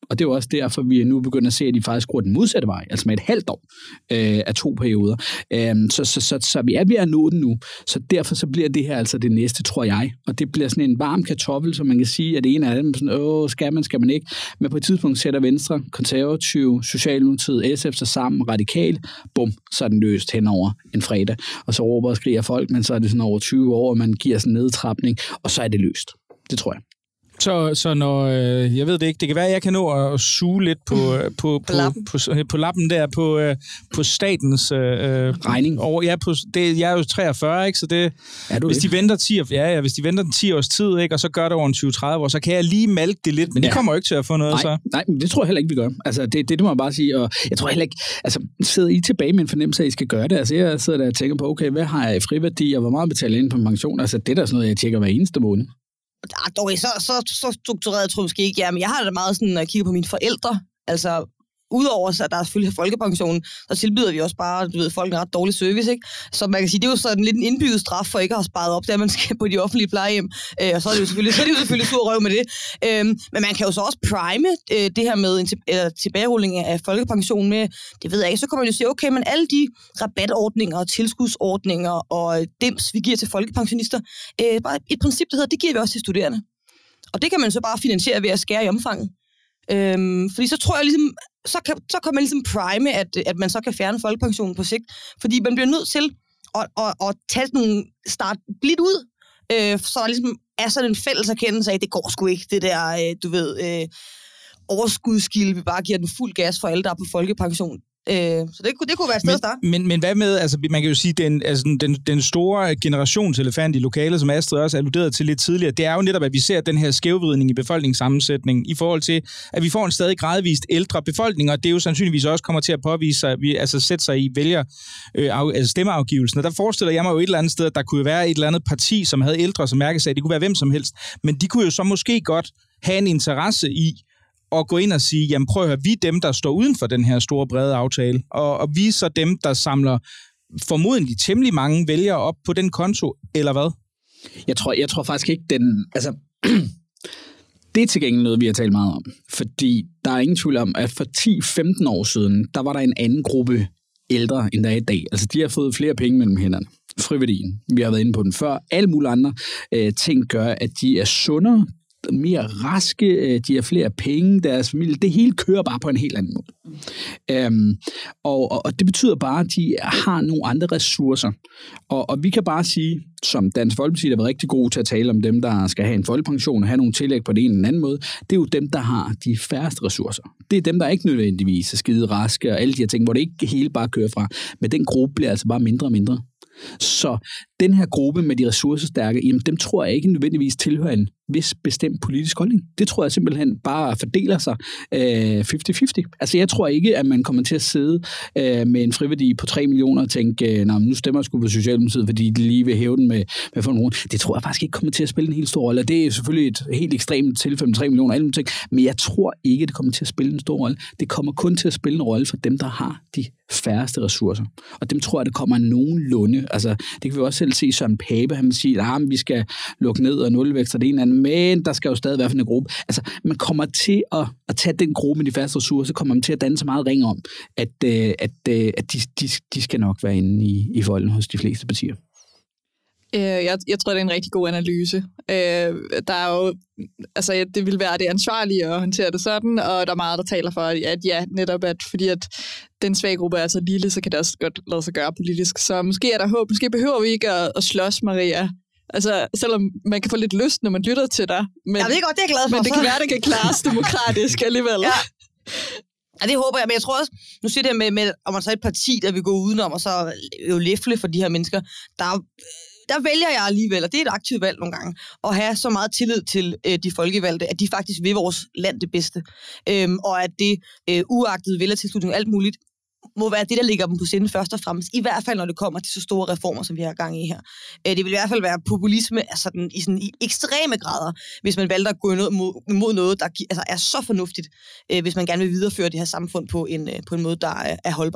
S3: Og det er jo også derfor, vi nu begynder at se, at de faktisk går den modsatte vej, altså med et halvt år øh, af to perioder. Øh, så, så, så, så vi er ved at nå den nu. Så derfor så bliver det her altså det næste, tror jeg. Og det bliver sådan en varm kartoffel, som man kan sige, at det ene af dem sådan, åh, skal man, skal man ikke. Men på et tidspunkt sætter Venstre, Konservative, Socialdemokratiet, S F sig sammen, radikal, bum, så er den løst hen over en fredag. Og så råber og skriger folk, men så er det sådan over tyve år, og man giver sådan en nedtrapning, og så er det løst. Det tror jeg.
S2: Så, så når, øh, jeg ved det ikke, det kan være, at jeg kan nå at suge lidt på, på, på, på, lappen. på, på, på lappen der, på, øh, på statens øh,
S3: regning.
S2: Over, ja, på, det, jeg er jo treogfyrre, ikke? Så det, hvis, de venter ti, ja, ja, hvis de venter den ti års tid, ikke? Og så gør det over en tyve til tredive år, så kan jeg lige malke det lidt, men ja. De kommer jo ikke til at få noget.
S3: Nej,
S2: så.
S3: nej, men det tror jeg heller ikke, vi gør. Altså, det, det, det må jeg bare sige, og jeg tror heller ikke, altså, sidder I tilbage med en fornemmelse af, at I skal gøre det? Altså, jeg sidder der og tænker på, okay, hvad har jeg i friværdi, og hvor meget betaler jeg ind på en pension? Altså, det er da sådan noget, jeg tjekker hver eneste måned.
S4: Okay, så, så, så struktureret tror jeg måske ikke, ja, men jeg har det meget sådan, når jeg kigger på mine forældre, altså udover så der er selvfølgelig folkepensionen, så tilbyder vi også bare, du ved, folk en ret dårlig service, ikke? Så man kan sige, det er jo sådan lidt en indbygget straf for ikke at have sparet op, der man skal på de offentlige plejehjem, øh, og så er det jo selvfølgelig, så er det jo selvfølgelig sur røv med det. Øhm, men man kan jo så også prime øh, det her med en til, eller tilbagerulling af folkepensionen med, det ved jeg ikke, så kommer man jo sige, okay, men alle de rabatordninger og tilskudsordninger og dims, vi giver til folkepensionister, øh, bare et princip, der hedder, det giver vi også til studerende. Og det kan man så bare finansiere ved at skære i omfanget. Øhm, fordi så tror jeg ligesom, så kan, så kan man ligesom prime, at, at man så kan fjerne folkepensionen på sigt. Fordi man bliver nødt til at, at, at tage nogle start blidt ud, øh, så der ligesom er sådan en fælles erkendelse af, at det går sgu ikke, det der, øh, du ved, øh, overskudsgilde, vi bare giver den fuld gas for alle, der er på folkepension. Øh, så det, det kunne være et sted at starte.
S2: Men, men hvad med, altså man kan jo sige, den, altså, den, den store generationselefant i lokalet, som Astrid også alluderede til lidt tidligere, det er jo netop, at vi ser den her skævvridning i befolkningssammensætning i forhold til, at vi får en stadig gradvist ældre befolkning, og det jo sandsynligvis også kommer til at påvise sig, vi, altså sætte sig i vælger, øh, af, altså stemmeafgivelsen. Og der forestiller jeg mig jo et eller andet sted, at der kunne være et eller andet parti, som havde ældre, som mærker sig, det kunne være hvem som helst, men de kunne jo så måske godt have en interesse i og gå ind og sige, jamen prøv at høre, vi er dem, der står uden for den her store, brede aftale, og, og vi er så dem, der samler formodentlig temmelig mange vælgere op på den konto, eller hvad?
S3: Jeg tror, jeg tror faktisk ikke, den... Altså, det er til gengæld noget, vi har talt meget om, fordi der er ingen tvivl om, at for ti til femten år siden, der var der en anden gruppe ældre, end der er i dag. Altså, de har fået flere penge mellem hænderne. Friværdien. Vi har været inde på den før. Alle mulige andre øh, ting gør, at de er sundere, mere raske, de har flere penge, deres familie, det hele kører bare på en helt anden måde. Øhm, og, og, og det betyder bare, at de har nogle andre ressourcer. Og, og vi kan bare sige, som Dansk Folkeparti har været rigtig gode til at tale om dem, der skal have en folkepension og have nogle tillæg på det ene eller anden måde, det er jo dem, der har de færreste ressourcer. Det er dem, der ikke nødvendigvis er skide raske, og alle de her ting, hvor det ikke hele bare kører fra. Men den gruppe bliver altså bare mindre og mindre. Så den her gruppe med de ressourcestærke, jamen dem tror jeg ikke nødvendigvis tilhører en vis bestemt politisk holdning. Det tror jeg simpelthen bare fordeler sig øh, halvtreds halvtreds. Altså jeg tror ikke, at man kommer til at sidde øh, med en friværdi på tre millioner og tænke, øh, nu stemmer jeg sgu på Socialdemokratiet, fordi de lige vil hæve den med, med for nogen. Det tror jeg faktisk ikke kommer til at spille en helt stor rolle. Det er selvfølgelig et helt ekstremt tilfælde med tre millioner og alle ting, men jeg tror ikke, det kommer til at spille en stor rolle. Det kommer kun til at spille en rolle for dem, der har de færreste ressourcer. Og dem tror jeg, det kommer nogenlunde. Altså, det kan vi også selv se Søren Pape, han vil sige, at vi skal lukke ned og nulvækst og det ene andet, men der skal jo stadig være en gruppe. Altså, man kommer til at, at tage den gruppe med de færreste ressourcer, kommer man til at danne så meget ring om, at, at, at de, de, de skal nok være inde i, i volden hos de fleste partier.
S5: Jeg, jeg tror, det er en rigtig god analyse. Øh, der er jo, altså, det vil være det ansvarlige at håndtere det sådan, og der er meget, der taler for, at ja, netop at fordi at den svage gruppe er så lille, så kan det også godt lade sig gøre politisk. Så måske er der håb. Måske behøver vi ikke at, at slås, Maria. Altså, selvom man kan få lidt lyst, når man lytter til dig. Men,
S4: ja, det er godt, det er jeg glad for.
S5: Men det kan være, det kan klares demokratisk alligevel.
S4: Ja. Ja, det håber jeg, men jeg tror også, nu siger det med, med om man så er et parti, der vil gå udenom, og så jo læfle for de her mennesker, der der vælger jeg alligevel, og det er et aktivt valg nogle gange, at have så meget tillid til øh, de folkevalgte, at de faktisk vil vores land det bedste. Øhm, og at det øh, uagtet vælgertilslutning og alt muligt, må være det, der ligger dem på sinde først og fremmest. I hvert fald, når det kommer til så store reformer, som vi har gang i her. Øh, det vil i hvert fald være populisme altså den, i, sådan, i ekstreme grader, hvis man valgte at gå mod, mod noget, der altså, er så fornuftigt, øh, hvis man gerne vil videreføre det her samfund på en, øh, på en måde, der er, er holdbar.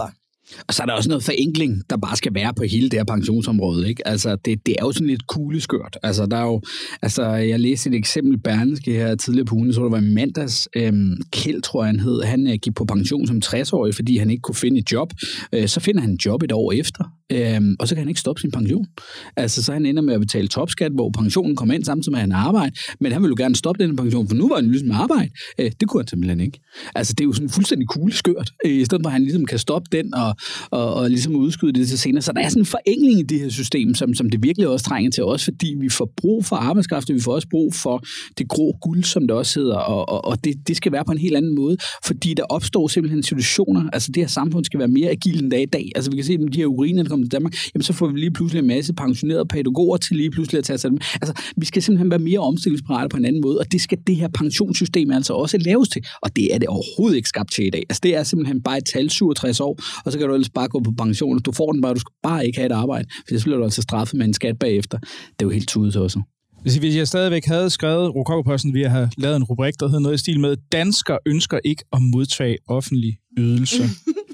S3: Og så er der også noget forenkling, der bare skal være på hele det her pensionsområde, ikke? Altså, det, det er jo sådan lidt kugleskørt. Altså, der er jo, altså, jeg læste et eksempel Berlingske her tidligere på ugen, så det var i mandags. Øhm, Kjeld, tror jeg, han hed. Han øh, gik på pension som tres-årig, fordi han ikke kunne finde et job. Øh, så finder han et job et år efter, øhm, og så kan han ikke stoppe sin pension. Altså, så han ender med at betale topskat, hvor pensionen kommer ind samtidig med, at han arbejde. Men han ville jo gerne stoppe den pension, for nu var han ligesom med arbejde. Øh, det kunne han simpelthen ikke. Altså, det er jo sådan fuldstændig kugleskørt. Øh, I stedet for, at han ligesom kan stoppe den og Og, og ligesom udskyde det til senere. Så der er sådan en forenkling i det her system, som, som det virkelig også trænger til os, fordi vi får brug for arbejdskraft, og vi får også brug for det grå guld, som det også hedder, og, og, og det, det skal være på en helt anden måde, fordi der opstår simpelthen situationer, altså det her samfund skal være mere agilt end dag i dag. Altså vi kan se, at de her uriner, der kommer til Danmark, jamen så får vi lige pludselig en masse pensionerede pædagoger til lige pludselig at tage sig dem. Altså vi skal simpelthen være mere omstillingsparate på en anden måde, og det skal det her pensionssystem altså også laves til, og det er det overhovedet ikke skabt til i dag. Altså det er simpelthen bare et tal, syvogtres år, og så kan du ellers bare gå på pension. Du får den bare, du skal bare ikke have et arbejde, for så bliver du altså straffet med en skat bagefter. Det er jo helt tudet også.
S2: Hvis jeg stadigvæk havde skrevet Rokokoposten, vi har lavet en rubrik, der hedder noget i stil med, danskere ønsker ikke at modtage offentlig ydelse.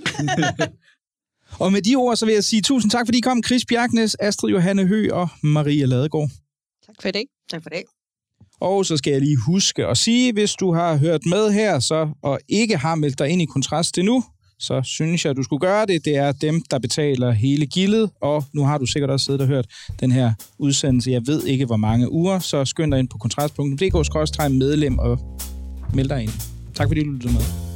S2: Og med de ord, så vil jeg sige tusind tak, fordi I kom, Chris Bjerknes, Astrid Johanne Høgh og Maria Ladegaard.
S5: Tak for det.
S4: Tak for det.
S2: Og så skal jeg lige huske at sige, hvis du har hørt med her, så og ikke har meldt dig ind i Kontrast endnu, så synes jeg, du skulle gøre det. Det er dem, der betaler hele gildet, og nu har du sikkert også siddet og hørt den her udsendelse. Jeg ved ikke, hvor mange uger, så skynd dig ind på kontrast punktum d k skråstreg medlem og meld dig ind. Tak fordi du lyttede med.